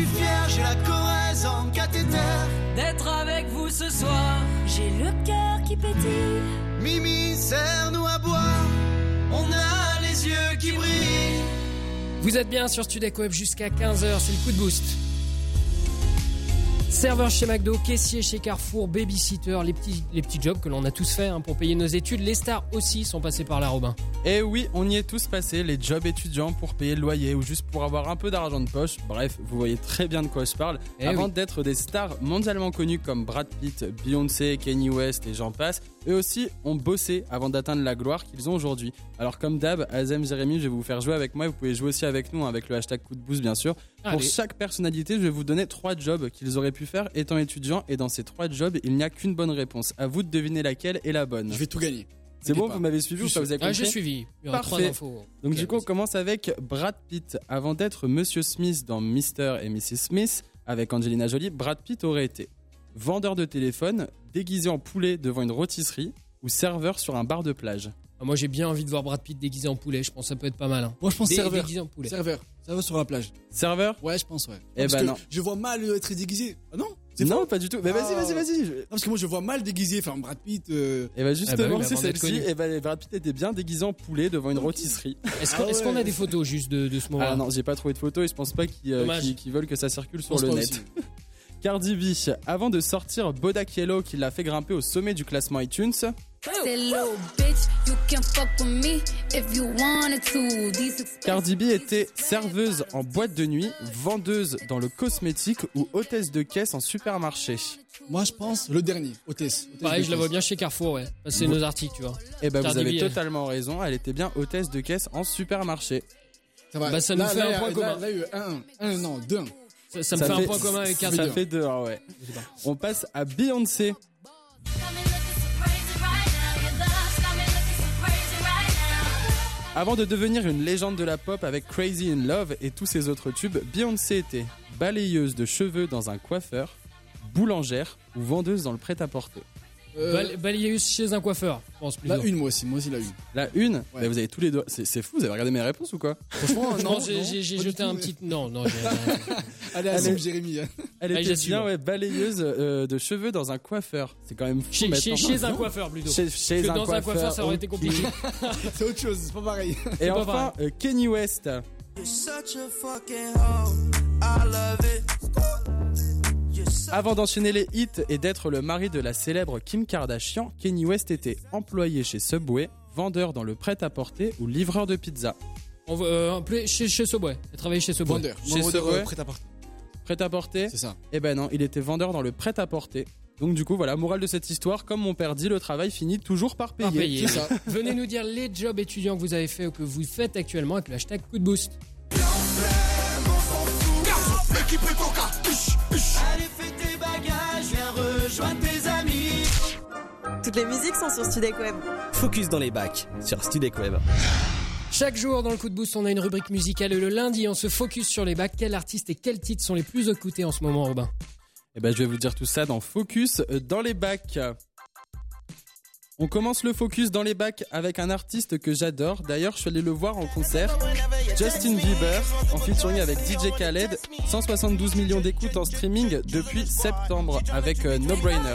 suis fier, j'ai la Corrèze en cathéter. D'être avec vous ce soir, j'ai le cœur qui pétille. Mimi, serre-nous à boire, on a les yeux qui brillent. Vous êtes bien sur Studek Web jusqu'à 15h, c'est le coup de boost. Serveur chez McDo, caissier chez Carrefour, babysitter, les petits jobs que l'on a tous fait pour payer nos études. Les stars aussi sont passées par là, Robin. Et oui, on y est tous passés, les jobs étudiants pour payer le loyer ou juste pour avoir un peu d'argent de poche. Bref, vous voyez très bien de quoi je parle. Avant d'être des stars mondialement connues comme Brad Pitt, Beyoncé, Kanye West et j'en passe, eux aussi ont bossé avant d'atteindre la gloire qu'ils ont aujourd'hui. Alors comme d'hab, Azem, Jérémy, je vais vous faire jouer avec moi. Vous pouvez jouer aussi avec nous avec le hashtag coup de boost bien sûr. Allez. Pour chaque personnalité, je vais vous donner 3 jobs qu'ils auraient pu faire étant étudiants. Et dans ces 3 jobs, il n'y a qu'une bonne réponse. À vous de deviner laquelle est la bonne. Je vais tout gagner. C'est bon, vous m'avez suivi ou pas, vous avez compris ? J'ai suivi. Il y aura 3 infos. Donc du coup, on commence avec Brad Pitt. Avant d'être Monsieur Smith dans Mr. et Mrs. Smith avec Angelina Jolie, Brad Pitt aurait été vendeur de téléphone, déguisé en poulet devant une rôtisserie ou serveur sur un bar de plage. Moi, j'ai bien envie de voir Brad Pitt déguisé en poulet. Je pense que ça peut être pas mal. Moi, je pense serveur. Déguisé en poulet. Serveur sur la plage. Serveur ? Ouais, je pense, ouais. Parce que non. Je vois mal être déguisé. Ah non ? Non, pas du tout. Mais vas-y. Non, parce que moi, je vois mal déguisé. Enfin, Brad Pitt. Et bah justement, c'est celle-ci. Et bah, Brad Pitt était bien déguisé en poulet devant une rôtisserie. Est-ce qu'on a des photos juste de ce moment-là ? Ah non, j'ai pas trouvé de photos et je pense pas qu'ils veulent que ça circule sur le net. Cardi B, avant de sortir Bodak Yellow qui l'a fait grimper au sommet du classement iTunes. Cardi B était serveuse en boîte de nuit, vendeuse dans le cosmétique ou hôtesse de caisse en supermarché. Moi je pense le dernier, hôtesse. Pareil, je la vois bien chez Carrefour, ouais. C'est nos articles, tu vois. Et bah vous avez totalement raison, elle était bien hôtesse de caisse en supermarché. Ça va. Bah ça nous fait un point commun. Là, il y a eu 2-1. Ça me fait un point commun avec Cardi B. Ça fait 2, ouais. On passe à Beyoncé. Avant de devenir une légende de la pop avec Crazy in Love et tous ses autres tubes, Beyoncé était balayeuse de cheveux dans un coiffeur, boulangère ou vendeuse dans le prêt-à-porter. Balayeuse chez un coiffeur, je pense plutôt. La une, moi aussi la une. La une ouais. Bah, vous avez tous les doigts. C'est fou, vous avez regardé mes réponses ou quoi ? Franchement, non, j'ai jeté un petit. Non. Allez, assume Jérémy. Elle était bien, ouais, balayeuse de cheveux dans un coiffeur. C'est quand même fou. Chez un coiffeur plutôt. Chez un dans coiffeur, un coiffeur, ça aurait été compliqué. C'est autre chose, c'est pas pareil. Et enfin, Kanye West. Avant d'enchaîner les hits et d'être le mari de la célèbre Kim Kardashian, Kanye West était employé chez Subway, vendeur dans le prêt-à-porter ou livreur de pizza. Chez Subway. Il travaillait chez Subway. Vendeur. Chez Subway. Prêt-à-porter. Prêt-à-porter ? C'est ça. Eh ben non, il était vendeur dans le prêt-à-porter. Donc du coup, voilà, morale de cette histoire, comme mon père dit, le travail finit toujours par payer. C'est ça. Venez nous dire les jobs étudiants que vous avez fait ou que vous faites actuellement avec le hashtag coup de boost. Allez, fais tes bagages, viens rejoindre tes amis. Toutes les musiques sont sur Studek Web. Focus dans les bacs sur Studek Web. Chaque jour dans le coup de boost, on a une rubrique musicale. Le lundi, on se focus sur les bacs. Quels artistes et quels titres sont les plus écoutés en ce moment, Robin ? Eh ben, je vais vous dire tout ça dans Focus dans les bacs. On commence le Focus dans les bacs avec un artiste que j'adore. D'ailleurs, je suis allé le voir en concert. Justin Bieber, en featuring avec DJ Khaled. 172 millions d'écoutes en streaming depuis septembre avec No Brainer.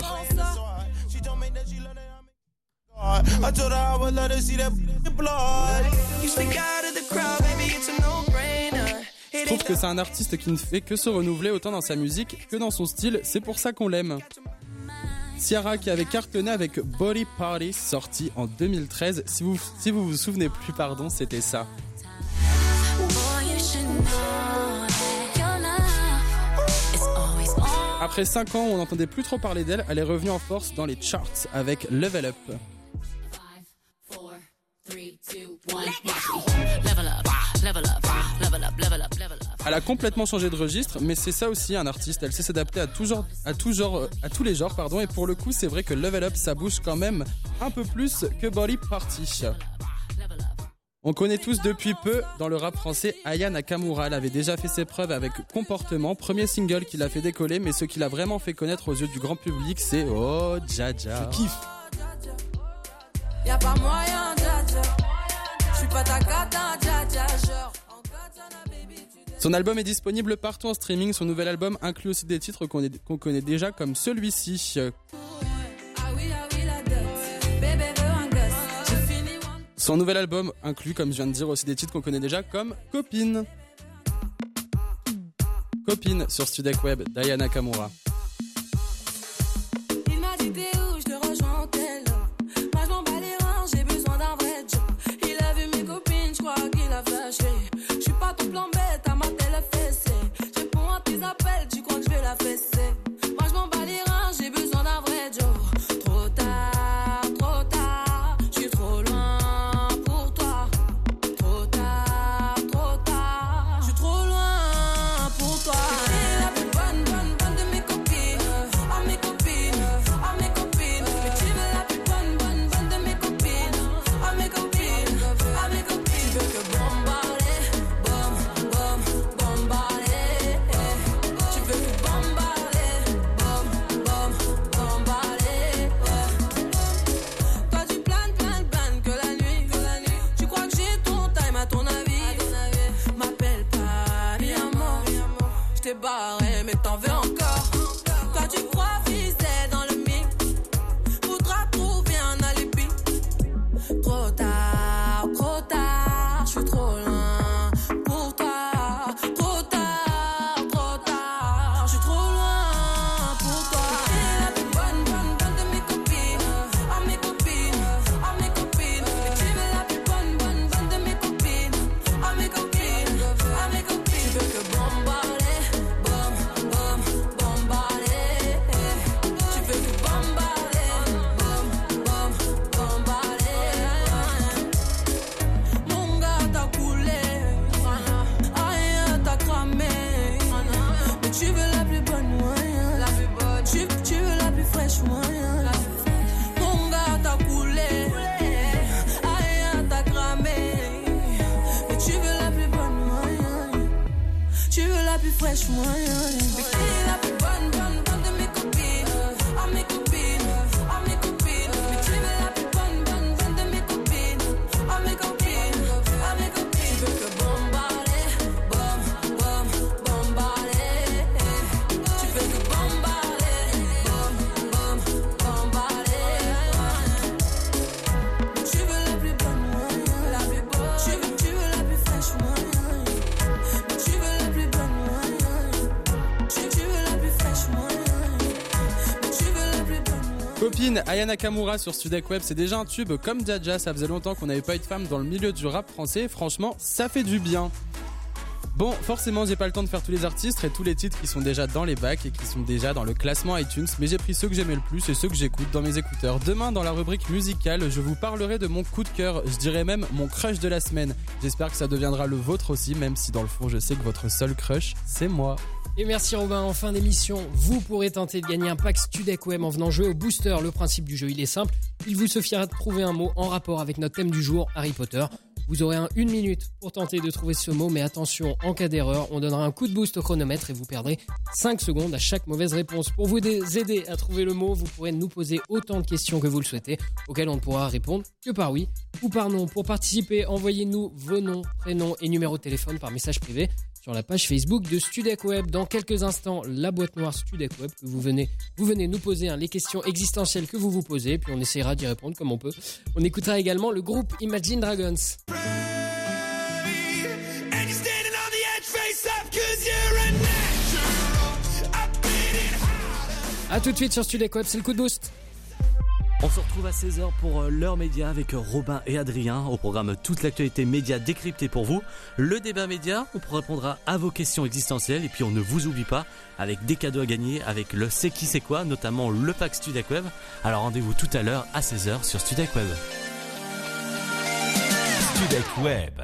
Je trouve que c'est un artiste qui ne fait que se renouveler autant dans sa musique que dans son style. C'est pour ça qu'on l'aime. Ciara qui avait cartonné avec Body Party, sorti en 2013. Si vous vous souvenez plus, c'était ça. Après 5 ans, on n'entendait plus trop parler d'elle. Elle est revenue en force dans les charts avec Level Up. Elle a complètement changé de registre, mais c'est ça aussi un artiste. Elle sait s'adapter à tous les genres, et pour le coup, c'est vrai que Level Up, ça bouge quand même un peu plus que Body Party. On connaît tous depuis peu dans le rap français Aya Nakamura. Elle avait déjà fait ses preuves avec Comportement, premier single qui l'a fait décoller, mais ce qui l'a vraiment fait connaître aux yeux du grand public, c'est Oh Dja. Je kiffe. Y'a pas moyen, Dja. J'suis pas ta cata, Dja. Son album est disponible partout en streaming. Son nouvel album inclut aussi des titres qu'on connaît déjà comme celui-ci. Son nouvel album inclut, comme je viens de dire, aussi des titres qu'on connaît déjà comme Copine. Copine sur Studek Web d'Aya Nakamura. Il m'a dit t'es où, je te rejoins en tel. Moi je m'en bats les reins, j'ai besoin d'un vrai job. Il a vu mes copines, je crois qu'il a flashé. Je suis pas ton plan bête, à ma télé fessée. Je réponds à tes appels, tu crois que je vais la fesser. Moi je m'en bats les reins, j'ai besoin d'un vrai job. Trop tard, je suis trop loin pour toi. Trop tard, je suis trop loin pour toi. T'es la plus bonne de mes copines. Oh mes copines, mais tu veux la plus bonne de mes copines. Oh mes copines, tu veux que bombarder, bombarder. Tu veux que bombarder, bombarder. Toi tu planes que la nuit. Tu crois que j'ai ton time à ton avis. M'appelle pas mi amor. Je t'ai barré mais t'en veux encore. Toi tu crois viser dans le mix. Faudra trouver un alibi. Trop tard, je suis trop loin pour toi. Trop tard, je suis trop loin pour toi. T'es la plus bonne de mes copines. Oh mes copines, mais tu veux la plus bonne de mes copines. Oh mes copines, tu veux que bombarder, bombarder. Tu veux que bombarder, bombarder. Mon gars t'a coulé, rien t'a cramé. Mais tu veux la plus bonne, tu veux la plus fraîche, Mon gars t'a coulé, rien t'a cramé. Mais tu veux la plus bonne, tu veux la plus fraîche, Mais qui est la plus bonne de mes copines. Oh mes copines, mais tu veux la plus bonne de mes copines. Oh mes copines, tu veux que bombarder, bombarder. Tu veux que bombarder, bombarder. Mais tu veux la plus bonne, tu veux la plus fraîche, Mais tu veux la plus bonne, tu veux la plus fraîche, Mais tu veux la plus bonne. Copine, Aya Nakamura sur Studek Web, c'est déjà un tube comme Dja. Ça faisait longtemps qu'on n'avait pas eu de femme dans le milieu du rap français. Franchement, ça fait du bien. Bon, forcément, j'ai pas le temps de faire tous les artistes et tous les titres qui sont déjà dans les bacs et qui sont déjà dans le classement iTunes, mais j'ai pris ceux que j'aimais le plus et ceux que j'écoute dans mes écouteurs. Demain, dans la rubrique musicale, je vous parlerai de mon coup de cœur, je dirais même mon crush de la semaine. J'espère que ça deviendra le vôtre aussi, même si dans le fond, je sais que votre seul crush, c'est moi. Et merci Robin, en fin d'émission, vous pourrez tenter de gagner un pack Studek Web en venant jouer au booster. Le principe du jeu, il est simple, il vous suffira de trouver un mot en rapport avec notre thème du jour, Harry Potter. Vous aurez une minute pour tenter de trouver ce mot, mais attention, en cas d'erreur, on donnera un coup de boost au chronomètre et vous perdrez 5 secondes à chaque mauvaise réponse. Pour vous aider à trouver le mot, vous pourrez nous poser autant de questions que vous le souhaitez, auxquelles on ne pourra répondre que par oui ou par non. Pour participer, envoyez-nous vos noms, prénoms et numéros de téléphone par message privé sur la page Facebook de Studek Web. Dans quelques instants, la boîte noire Studek Web, que vous venez nous poser les questions existentielles que vous vous posez, puis on essaiera d'y répondre comme on peut. On écoutera également le groupe Imagine Dragons. A tout de suite sur Studek Web, c'est le coup de boost. On se retrouve à 16h pour l'heure média avec Robin et Adrien. Au programme, toute l'actualité média décryptée pour vous. Le débat média, on répondra à vos questions existentielles. Et puis on ne vous oublie pas avec des cadeaux à gagner avec le C'est qui c'est quoi, notamment le pack Studek Web. Alors rendez-vous tout à l'heure à 16h sur Studek Web. Studek Web.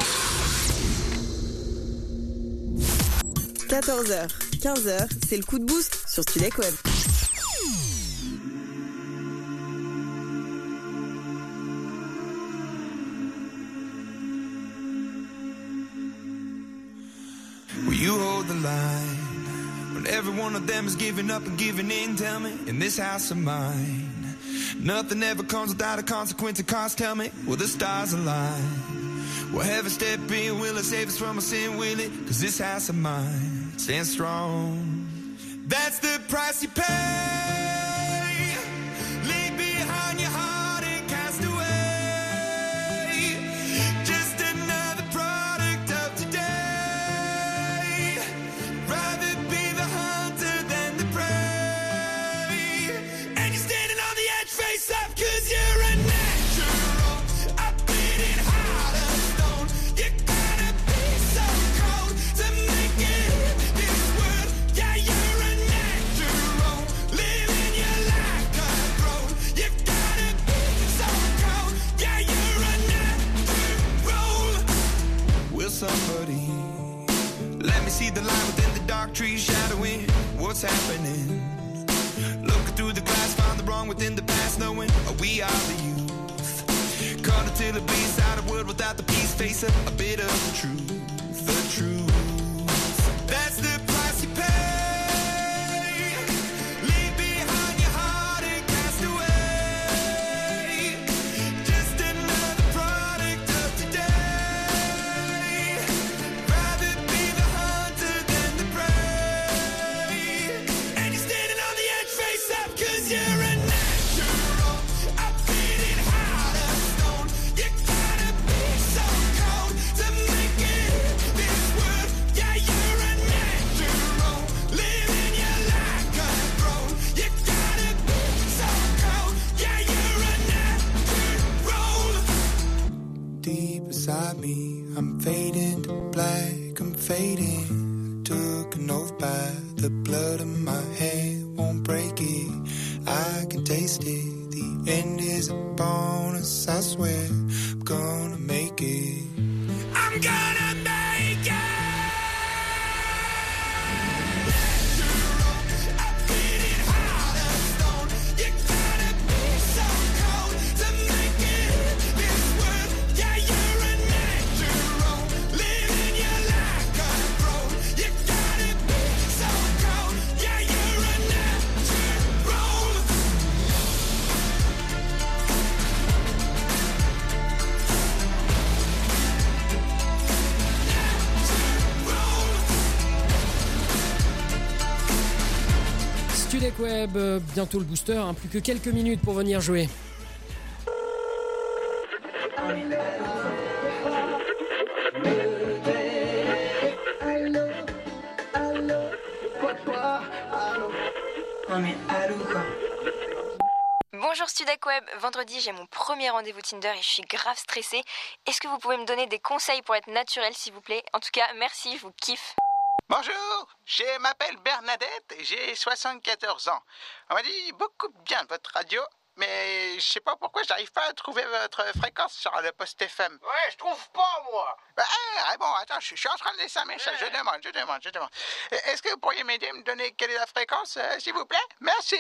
14h, 15h, c'est le coup de boost sur Studek Web. Will you hold the line when every one of them is giving up and giving in? Tell me, in this house of mine, nothing ever comes without a consequence of cost. Tell me, will the stars align? Will heaven step in? Will it save us from our sin? Will it? 'Cause this house of mine stands strong. That's the price you pay. Leave behind your heart and cast away. Just another product of today. Rather be the hunter than the prey. And you're standing on the edge, face up, 'cause you're a natural. I've been in heart of stone. You gotta be so cold to make it in this world. Yeah, you're a natural. Living your life cutthroat. You gotta be so cold. Yeah, you're a natural. Will somebody let me see the light within the dark trees shadowing what's happening? Looking through the glass, find the wrong within the past, knowing we are the youth. Caught until it bleeds out of world without the peace, face up a bit of the truth. The truth. That's the price you pay. Leave behind your heart and cast away. Just another product of today. Rather be the hunter than the prey. And you're standing on the edge, face up, 'cause you're a natural. I've been in heart of stone. You gotta be so cold to make it in this world. Yeah, you're a natural. Living your life cutthroat. You gotta be so cold. Yeah, you're a natural. Deep inside me, I'm fading to black. I'm fading. Took an oath by the blood in my hand. Won't break it. I can taste it. The end is a bonus. I swear I'm gonna make it. I'm gonna make it. I've been in heart of stone. You gotta be so cold to make it in this world. Yeah, you're a natural. Living your life cutthroat. You gotta be so cold. Yeah, you're a natural. Studek Web, bientôt le booster, hein, plus que quelques minutes pour venir jouer. Bonjour Studek Web, vendredi j'ai mon premier rendez-vous Tinder et je suis grave stressée. Est-ce que vous pouvez me donner des conseils pour être naturel s'il vous plaît? En tout cas, merci, je vous kiffe. Bonjour, je m'appelle Bernadette et j'ai 74 ans. On m'a dit beaucoup de bien de votre radio, mais je sais pas pourquoi j'arrive pas à trouver votre fréquence sur le poste FM. Ouais, je trouve pas, moi. Bon, attends, je suis en train de laisser un message, je demande. Est-ce que vous pourriez m'aider à me donner quelle est la fréquence, s'il vous plaît? Merci.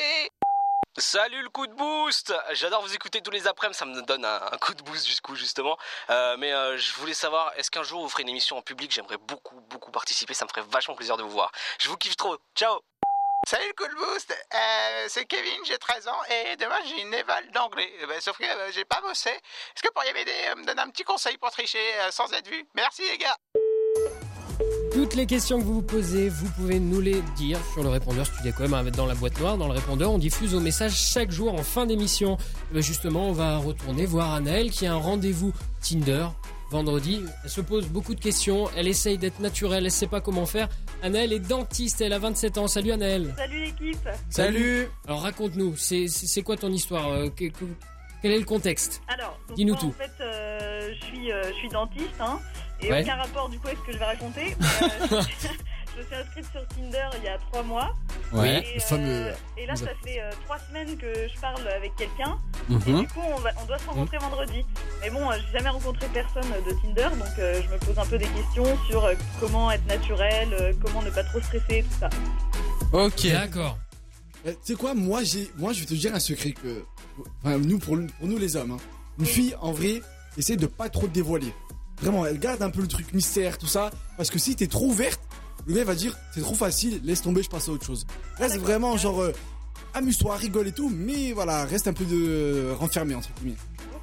Salut le coup de boost. J'adore vous écouter tous les après-midi, ça me donne un coup de boost justement. Mais je voulais savoir, est-ce qu'un jour vous ferez une émission en public? J'aimerais beaucoup participer, ça me ferait vachement plaisir de vous voir. Je vous kiffe trop, ciao. Salut le coup de boost, c'est Kevin, j'ai 13 ans et demain j'ai une éval d'anglais. Sauf que j'ai pas bossé. Est-ce que vous pourriez m'aider à me donner un petit conseil pour tricher sans être vu? Merci les gars. Toutes les questions que vous vous posez, vous pouvez nous les dire sur le répondeur Studek Web, dans la boîte noire, dans le répondeur. On diffuse vos messages chaque jour en fin d'émission. Justement, on va retourner voir Anaëlle qui a un rendez-vous Tinder vendredi. Elle se pose beaucoup de questions, elle essaye d'être naturelle, elle sait pas comment faire. Anaëlle est dentiste, elle a 27 ans. Salut Anaëlle. Salut l'équipe. Salut. Alors raconte-nous, c'est quoi ton histoire? Quel est le contexte? Alors, dis-nous moi, tout. En fait, je suis dentiste, hein, et ouais. aucun rapport du coup avec ce que je vais raconter. Je me suis inscrite sur Tinder il y a 3 mois. Ouais, et, le fameux. Et là, ça fait 3 semaines que je parle avec quelqu'un. Mhm. Et du coup, on doit se rencontrer vendredi. Mais bon, j'ai jamais rencontré personne de Tinder, donc je me pose un peu des questions sur comment être naturel, comment ne pas trop stresser, tout ça. Ok. D'accord. Tu sais quoi, moi je vais te dire un secret que, enfin, pour nous les hommes, hein, une fille en vrai essaie de pas trop te dévoiler. Vraiment, elle garde un peu le truc mystère, tout ça, parce que si t'es trop ouverte, le gars va dire c'est trop facile, laisse tomber, je passe à autre chose. Là c'est vraiment genre amuse-toi, rigole et tout, mais voilà, reste un peu renfermé entre guillemets.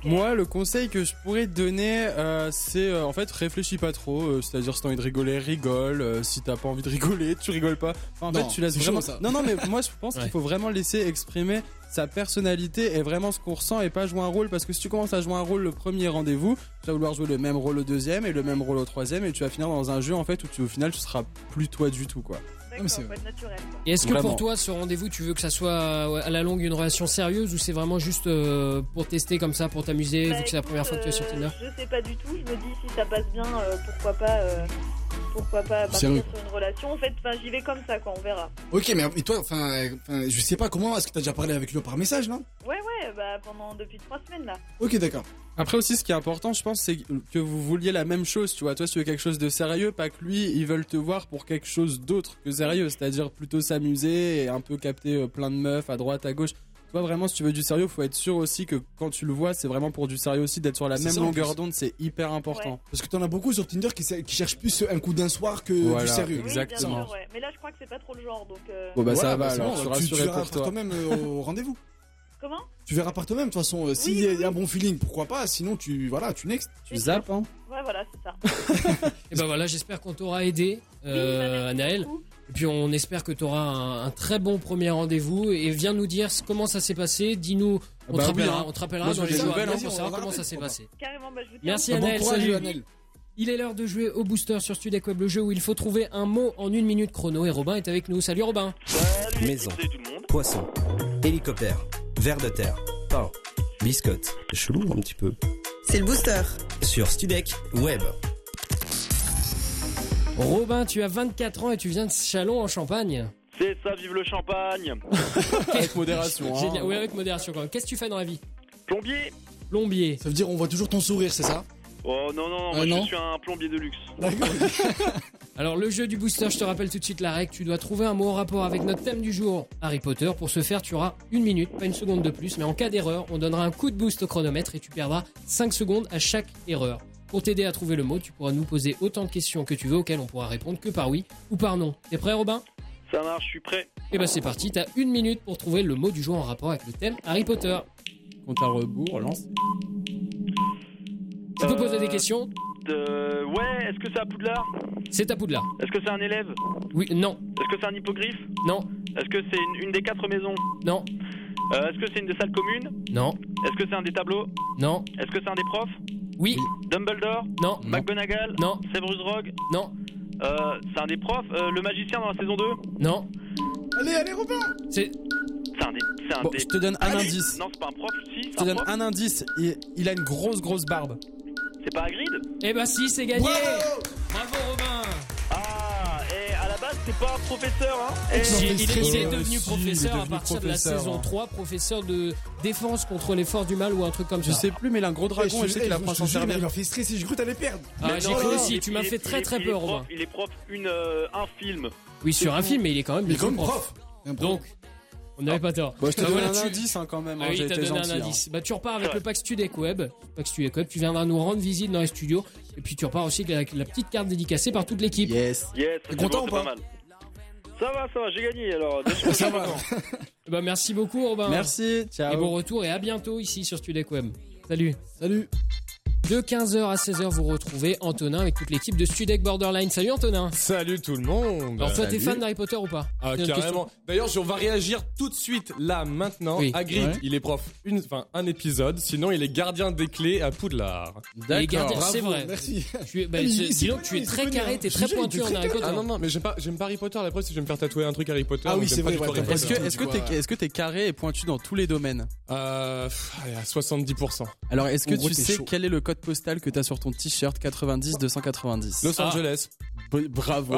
Moi, le conseil que je pourrais te donner, c'est en fait réfléchis pas trop. C'est-à-dire si t'as envie de rigoler, rigole. Si t'as pas envie de rigoler, tu rigoles pas. Enfin, en fait, tu laisses vraiment. Ça. Non, mais moi je pense qu'il faut vraiment laisser exprimer sa personnalité et vraiment ce qu'on ressent et pas jouer un rôle, parce que si tu commences à jouer un rôle le premier rendez-vous, tu vas vouloir jouer le même rôle au deuxième et le même rôle au troisième et tu vas finir dans un jeu en fait où au final tu seras plus toi du tout quoi. D'accord, faut être naturel. Quoi. Et est-ce que Vraiment. pour toi, ce rendez-vous, tu veux que ça soit à la longue une relation sérieuse ou c'est vraiment juste pour tester comme ça, pour t'amuser, vu que c'est la première fois que tu es sur Tinder? Je sais pas du tout. Je me dis si ça passe bien, pourquoi pas partir Sérieux. sur une relation. En fait, j'y vais comme ça, quoi. On verra. Ok, mais et toi, je sais pas comment. Est-ce que t'as déjà parlé avec lui par message, là? Ouais, depuis 3 semaines là. Ok, d'accord. Après aussi, ce qui est important, je pense, c'est que vous vouliez la même chose, tu vois. Toi, si tu veux quelque chose de sérieux, pas que lui, ils veulent te voir pour quelque chose d'autre que sérieux, c'est-à-dire plutôt s'amuser et un peu capter plein de meufs à droite, à gauche. Toi, vraiment, si tu veux du sérieux, faut être sûr aussi que quand tu le vois, c'est vraiment pour du sérieux aussi, d'être sur la C'est même ça, en longueur plus. d'onde, c'est hyper important. Ouais. Parce que t'en as beaucoup sur Tinder qui cherchent plus un coup d'un soir que Voilà. du sérieux. Oui, Exactement. bien sûr, ouais. Mais là, je crois que c'est pas trop le genre, donc. Bon, bah ça va, c'est alors, bon, je suis tu rassuré verras pour par toi. toi-même au rendez-vous. Comment? Tu verras par toi-même, de toute façon. S'il y a un bon feeling, pourquoi pas. Sinon, tu next. Tu zappes, hein. Ouais, voilà, c'est ça. Et ben voilà, j'espère qu'on t'aura aidé, Anaël. beaucoup. Et puis on espère que tu auras un très bon premier rendez-vous et viens nous dire comment ça s'est passé. Dis-nous, on te rappellera, on te rappellera Moi, dans je les veux des jours à nouvelles, venir hein. pour savoir On va comment rappeler, ça s'est passé. Carrément, je vous tiens. Merci Bon Anaël, courage, salut. Anaël. Il est l'heure de jouer au booster sur Studek Web, le jeu où il faut trouver un mot en 1 minute chrono et Robin est avec nous. Salut Robin. Maison, poisson, hélicoptère, ver de terre, pain, biscotte. C'est chelou un petit peu. C'est le booster. Sur Studek Web. Robin, tu as 24 ans et tu viens de Châlons en Champagne. C'est ça, vive le champagne. Avec modération, hein. Génial. Oui, avec modération quand même. Qu'est-ce que tu fais dans la vie? Plombier. Plombier. Ça veut dire on voit toujours ton sourire, c'est ça? Oh non, moi non. je suis un plombier de luxe. Alors le jeu du booster, je te rappelle tout de suite la règle. Tu dois trouver un mot en rapport avec notre thème du jour, Harry Potter. Pour ce faire, tu auras 1 minute, pas 1 seconde de plus. Mais en cas d'erreur, on donnera un coup de boost au chronomètre et tu perdras 5 secondes à chaque erreur. Pour t'aider à trouver le mot, tu pourras nous poser autant de questions que tu veux auxquelles on pourra répondre que par oui ou par non. T'es prêt Robin? Ça marche, je suis prêt. Et ben c'est parti, t'as 1 minute pour trouver le mot du jour en rapport avec le thème Harry Potter. Compte à rebours, lance. Tu peux poser des questions? Ouais, est-ce que c'est à Poudlard? C'est à Poudlard. Est-ce que c'est un élève? Oui, non, Est-ce que c'est un hippogriffe? non, Est-ce que c'est une des 4 maisons? non, Est-ce que c'est une des salles communes? non, Est-ce que c'est un des tableaux? non, Est-ce que c'est un des profs? oui, Dumbledore? non, McGonagall? non, Severus Rogue? non, C'est un des profs? Le magicien dans la saison 2? non. Allez, Robin! C'est C'est un Bon, des... je te donne un indice. Non, c'est pas un prof, si, Je c'est te un donne prof. un indice. Il a une grosse barbe. C'est pas Hagrid? Eh ben si, c'est gagné. Bravo Bravo Robin. Ah, et à la base, c'est pas un professeur, hein? Il Et... est devenu si, professeur il est à devenu partir de la professeur, saison hein. 3, professeur de défense contre les forces du mal ou un truc comme Je ça. sais plus, mais il a un gros dragon et je sais qu'il a pris s'en servir. Il m'a fait stresser, j'ai cru que t'allais perdre. Ah, Mais j'ai non, cru non, aussi, il- tu m'as il- fait très il- très il est peur prof- Robin. Il est prof un film. Oui, sur un film, mais il est quand même Il est devenu comme prof. Donc, on n'avait pas tort. Bon, je te Bah donne voilà, un tu- indice hein, quand même. Ah hein, oui, j'ai t'as été donné gentil. un indice. Bah, tu repars avec le pack Studek Web. Tu viendras nous rendre visite dans les studios. Et puis tu repars aussi avec la petite carte dédicacée par toute l'équipe. Yes. Yes, T'es content ou c'est pas? mal. Ça va, j'ai gagné alors. Bien sûr, Ça va. Bah, merci beaucoup Robin. Merci. Ciao. Et bon retour et à bientôt ici sur Studek Web. Salut. Salut. De 15h à 16h, vous retrouvez Antonin avec toute l'équipe de Studek Borderline. Salut Antonin. Salut tout le monde. Alors toi, t'es Salut. fan d'Harry Potter ou pas? Ah, C'est une carrément. question. D'ailleurs, on va réagir tout de suite, là, maintenant. Oui. Hagrid, Ouais. il est prof un épisode, sinon il est gardien des clés à Poudlard. Les gardiens, Bravo, c'est vrai. merci. Dis donc, tu es très carré, t'es très pointu en Harry Potter. Ah non, mais j'ème pas Harry Potter, la preuve c'est que je vais me faire tatouer un truc Harry Potter. Ah donc oui, j'aime c'est pas vrai, du tout ouais, Harry t'as Potter. pas Est-ce que t'es carré et pointu dans tous les domaines? Allez, à 70%. Alors, est-ce que En gros, tu t'es sais chaud. quel est le code postal que t'as sur ton t-shirt 90 290? Los Angeles. Bravo.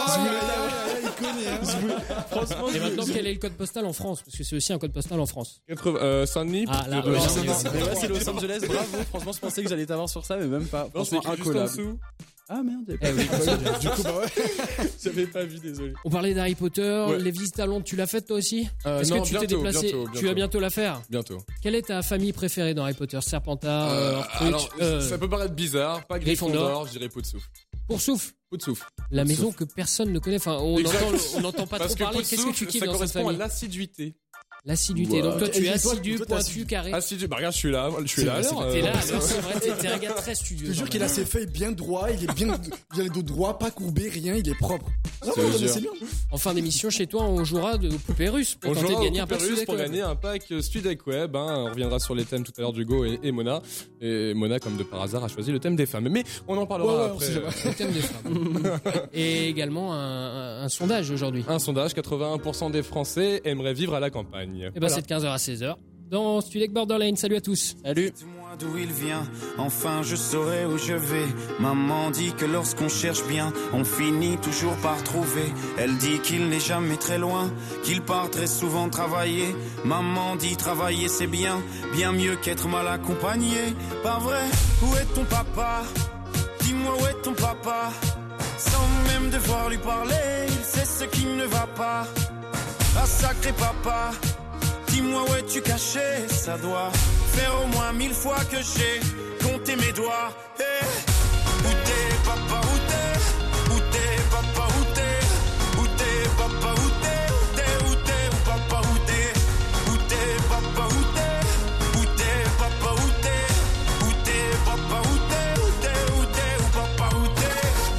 Il connaît, hein. Franchement, Et maintenant, quel est le code postal en France? Parce que c'est aussi un code postal en France. Saint-Denis. Ah, là, de- ouais, Mais ouais, c'est Los Angeles, bravo. Franchement, je pensais que j'allais t'avoir sur ça, mais même pas. Non, c'est Franchement, écrit juste en incollable. dessous. Ah merde, j'avais Eh pas oui. vu. Du coup, bah ouais. J'avais pas vu, désolé. On parlait d'Harry Potter, Ouais. les visites à Londres, tu l'as faite toi aussi? Est-ce non, que tu t'es bientôt, déplacé? bientôt, Tu vas bientôt la faire? Bientôt. Quelle est ta famille préférée dans Harry Potter? Serpentard, Alors, Horcrux, ça peut paraître bizarre, pas Gryffondor. Gryffondor, je dirais Poudsouf. Poudsouf. Poudsouf. La maison que personne ne connaît. Enfin, on Exact. n'entend pas Parce trop que parler. Qu'est-ce que tu Poudsouf, kiffes ça dans cette correspond à famille? l'assiduité. L'assiduité. Donc toi, tu es assidu, pointu, carré. Assidu. Bah regarde, je suis là à l'heure. T'es là, alors c'est vrai, t'es un gars très studieux. Je te jure qu'il a ses feuilles bien droits, il a les dos droits, pas courbés, rien, il est propre. C'est bien. En fin d'émission, chez toi, on jouera de poupées russes pour tenter de gagner un pack Studek pour Web. gagner un pack Studek Web. On reviendra sur les thèmes tout à l'heure d'Hugo et Mona. Et Mona, comme de par hasard, a choisi le thème des femmes. Mais on en parlera après. Le thème des femmes. Et également un sondage aujourd'hui. Un sondage, 81% des Français aimeraient vivre à la campagne. Et c'est de 15h à 16h. Dans Studek Borderline, salut à tous. Salut. Dis-moi d'où il vient, enfin je saurai où je vais. Maman dit que lorsqu'on cherche bien, on finit toujours par trouver. Elle dit qu'il n'est jamais très loin, qu'il part très souvent travailler. Maman dit travailler c'est bien, bien mieux qu'être mal accompagné. Pas vrai, où est ton papa? Dis-moi où est ton papa? Sans même devoir lui parler, il sait ce qui ne va pas. Ah sacré papa, dis-moi où es-tu caché? Ça doit faire au moins 1000 fois que j'ai compté mes doigts. Hey. Où t'es papa, où t'es? Où t'es papa, où t'es? Où t'es papa, où t'es? Où t'es, où papa, où t'es? Où t'es papa, où t'es? Où t'es papa, où t'es? Où t'es papa, où t'es? Où t'es, où t'es, où papa, où t'es?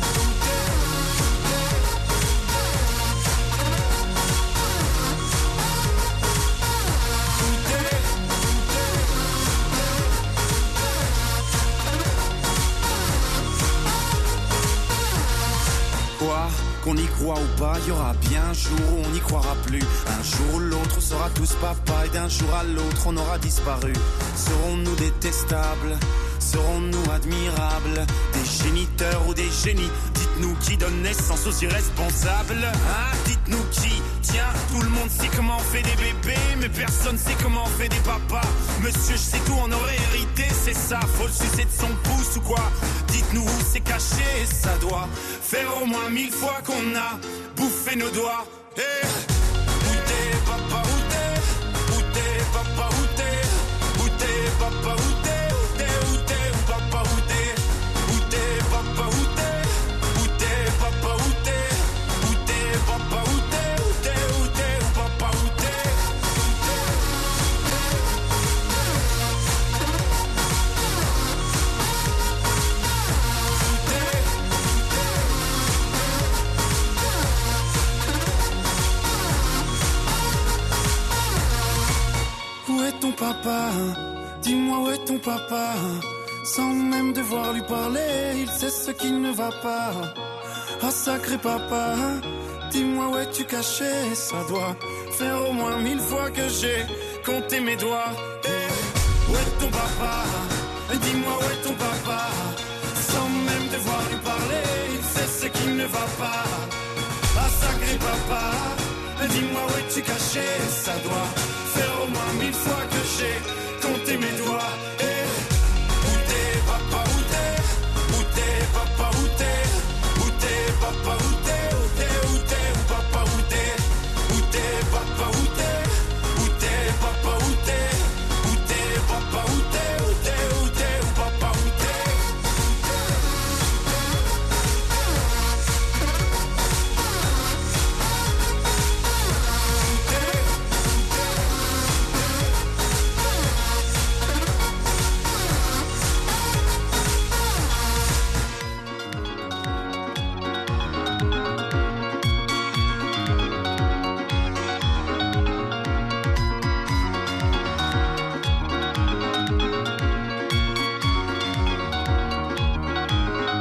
Qu'on y croit ou pas, y aura bien un jour où on n'y croira plus. Un jour ou l'autre, on sera tous papa et d'un jour à l'autre, on aura disparu. Serons-nous détestables? Serons-nous admirables? Des géniteurs ou des génies? Dites-nous qui donne naissance aux irresponsables. Hein? Dites-nous qui? Tiens, tout le monde sait comment on fait des bébés, mais personne sait comment on fait des papas. Monsieur, je sais tout, on aurait hérité, c'est ça. Faut le sucer de son pouce ou quoi? Dites-nous où c'est caché, ça doit faire au moins 1000 fois qu'on a bouffé nos doigts. Hey. Où t'es papa, où t'es? Où t'es papa, où t'es? Où t'es papa, où t'es? Où t'es, où papa, où t'es? Où t'es papa, où t'es? Où t'es papa, où t'es? Où t'es papa, où t'es? Où t'es, où t'es, où papa, où t'es? Où est ton papa? Dis-moi où est ton papa? Sans même devoir lui parler, il sait ce qui ne va pas. Ah sacré papa, dis-moi où es-tu caché? Ça doit faire au moins 1000 fois que j'ai compté mes doigts. Hey, où est ton papa? Dis-moi où est ton papa? Sans même devoir lui parler, il sait ce qui ne va pas. Ah sacré papa, dis-moi où es-tu caché? Ça doit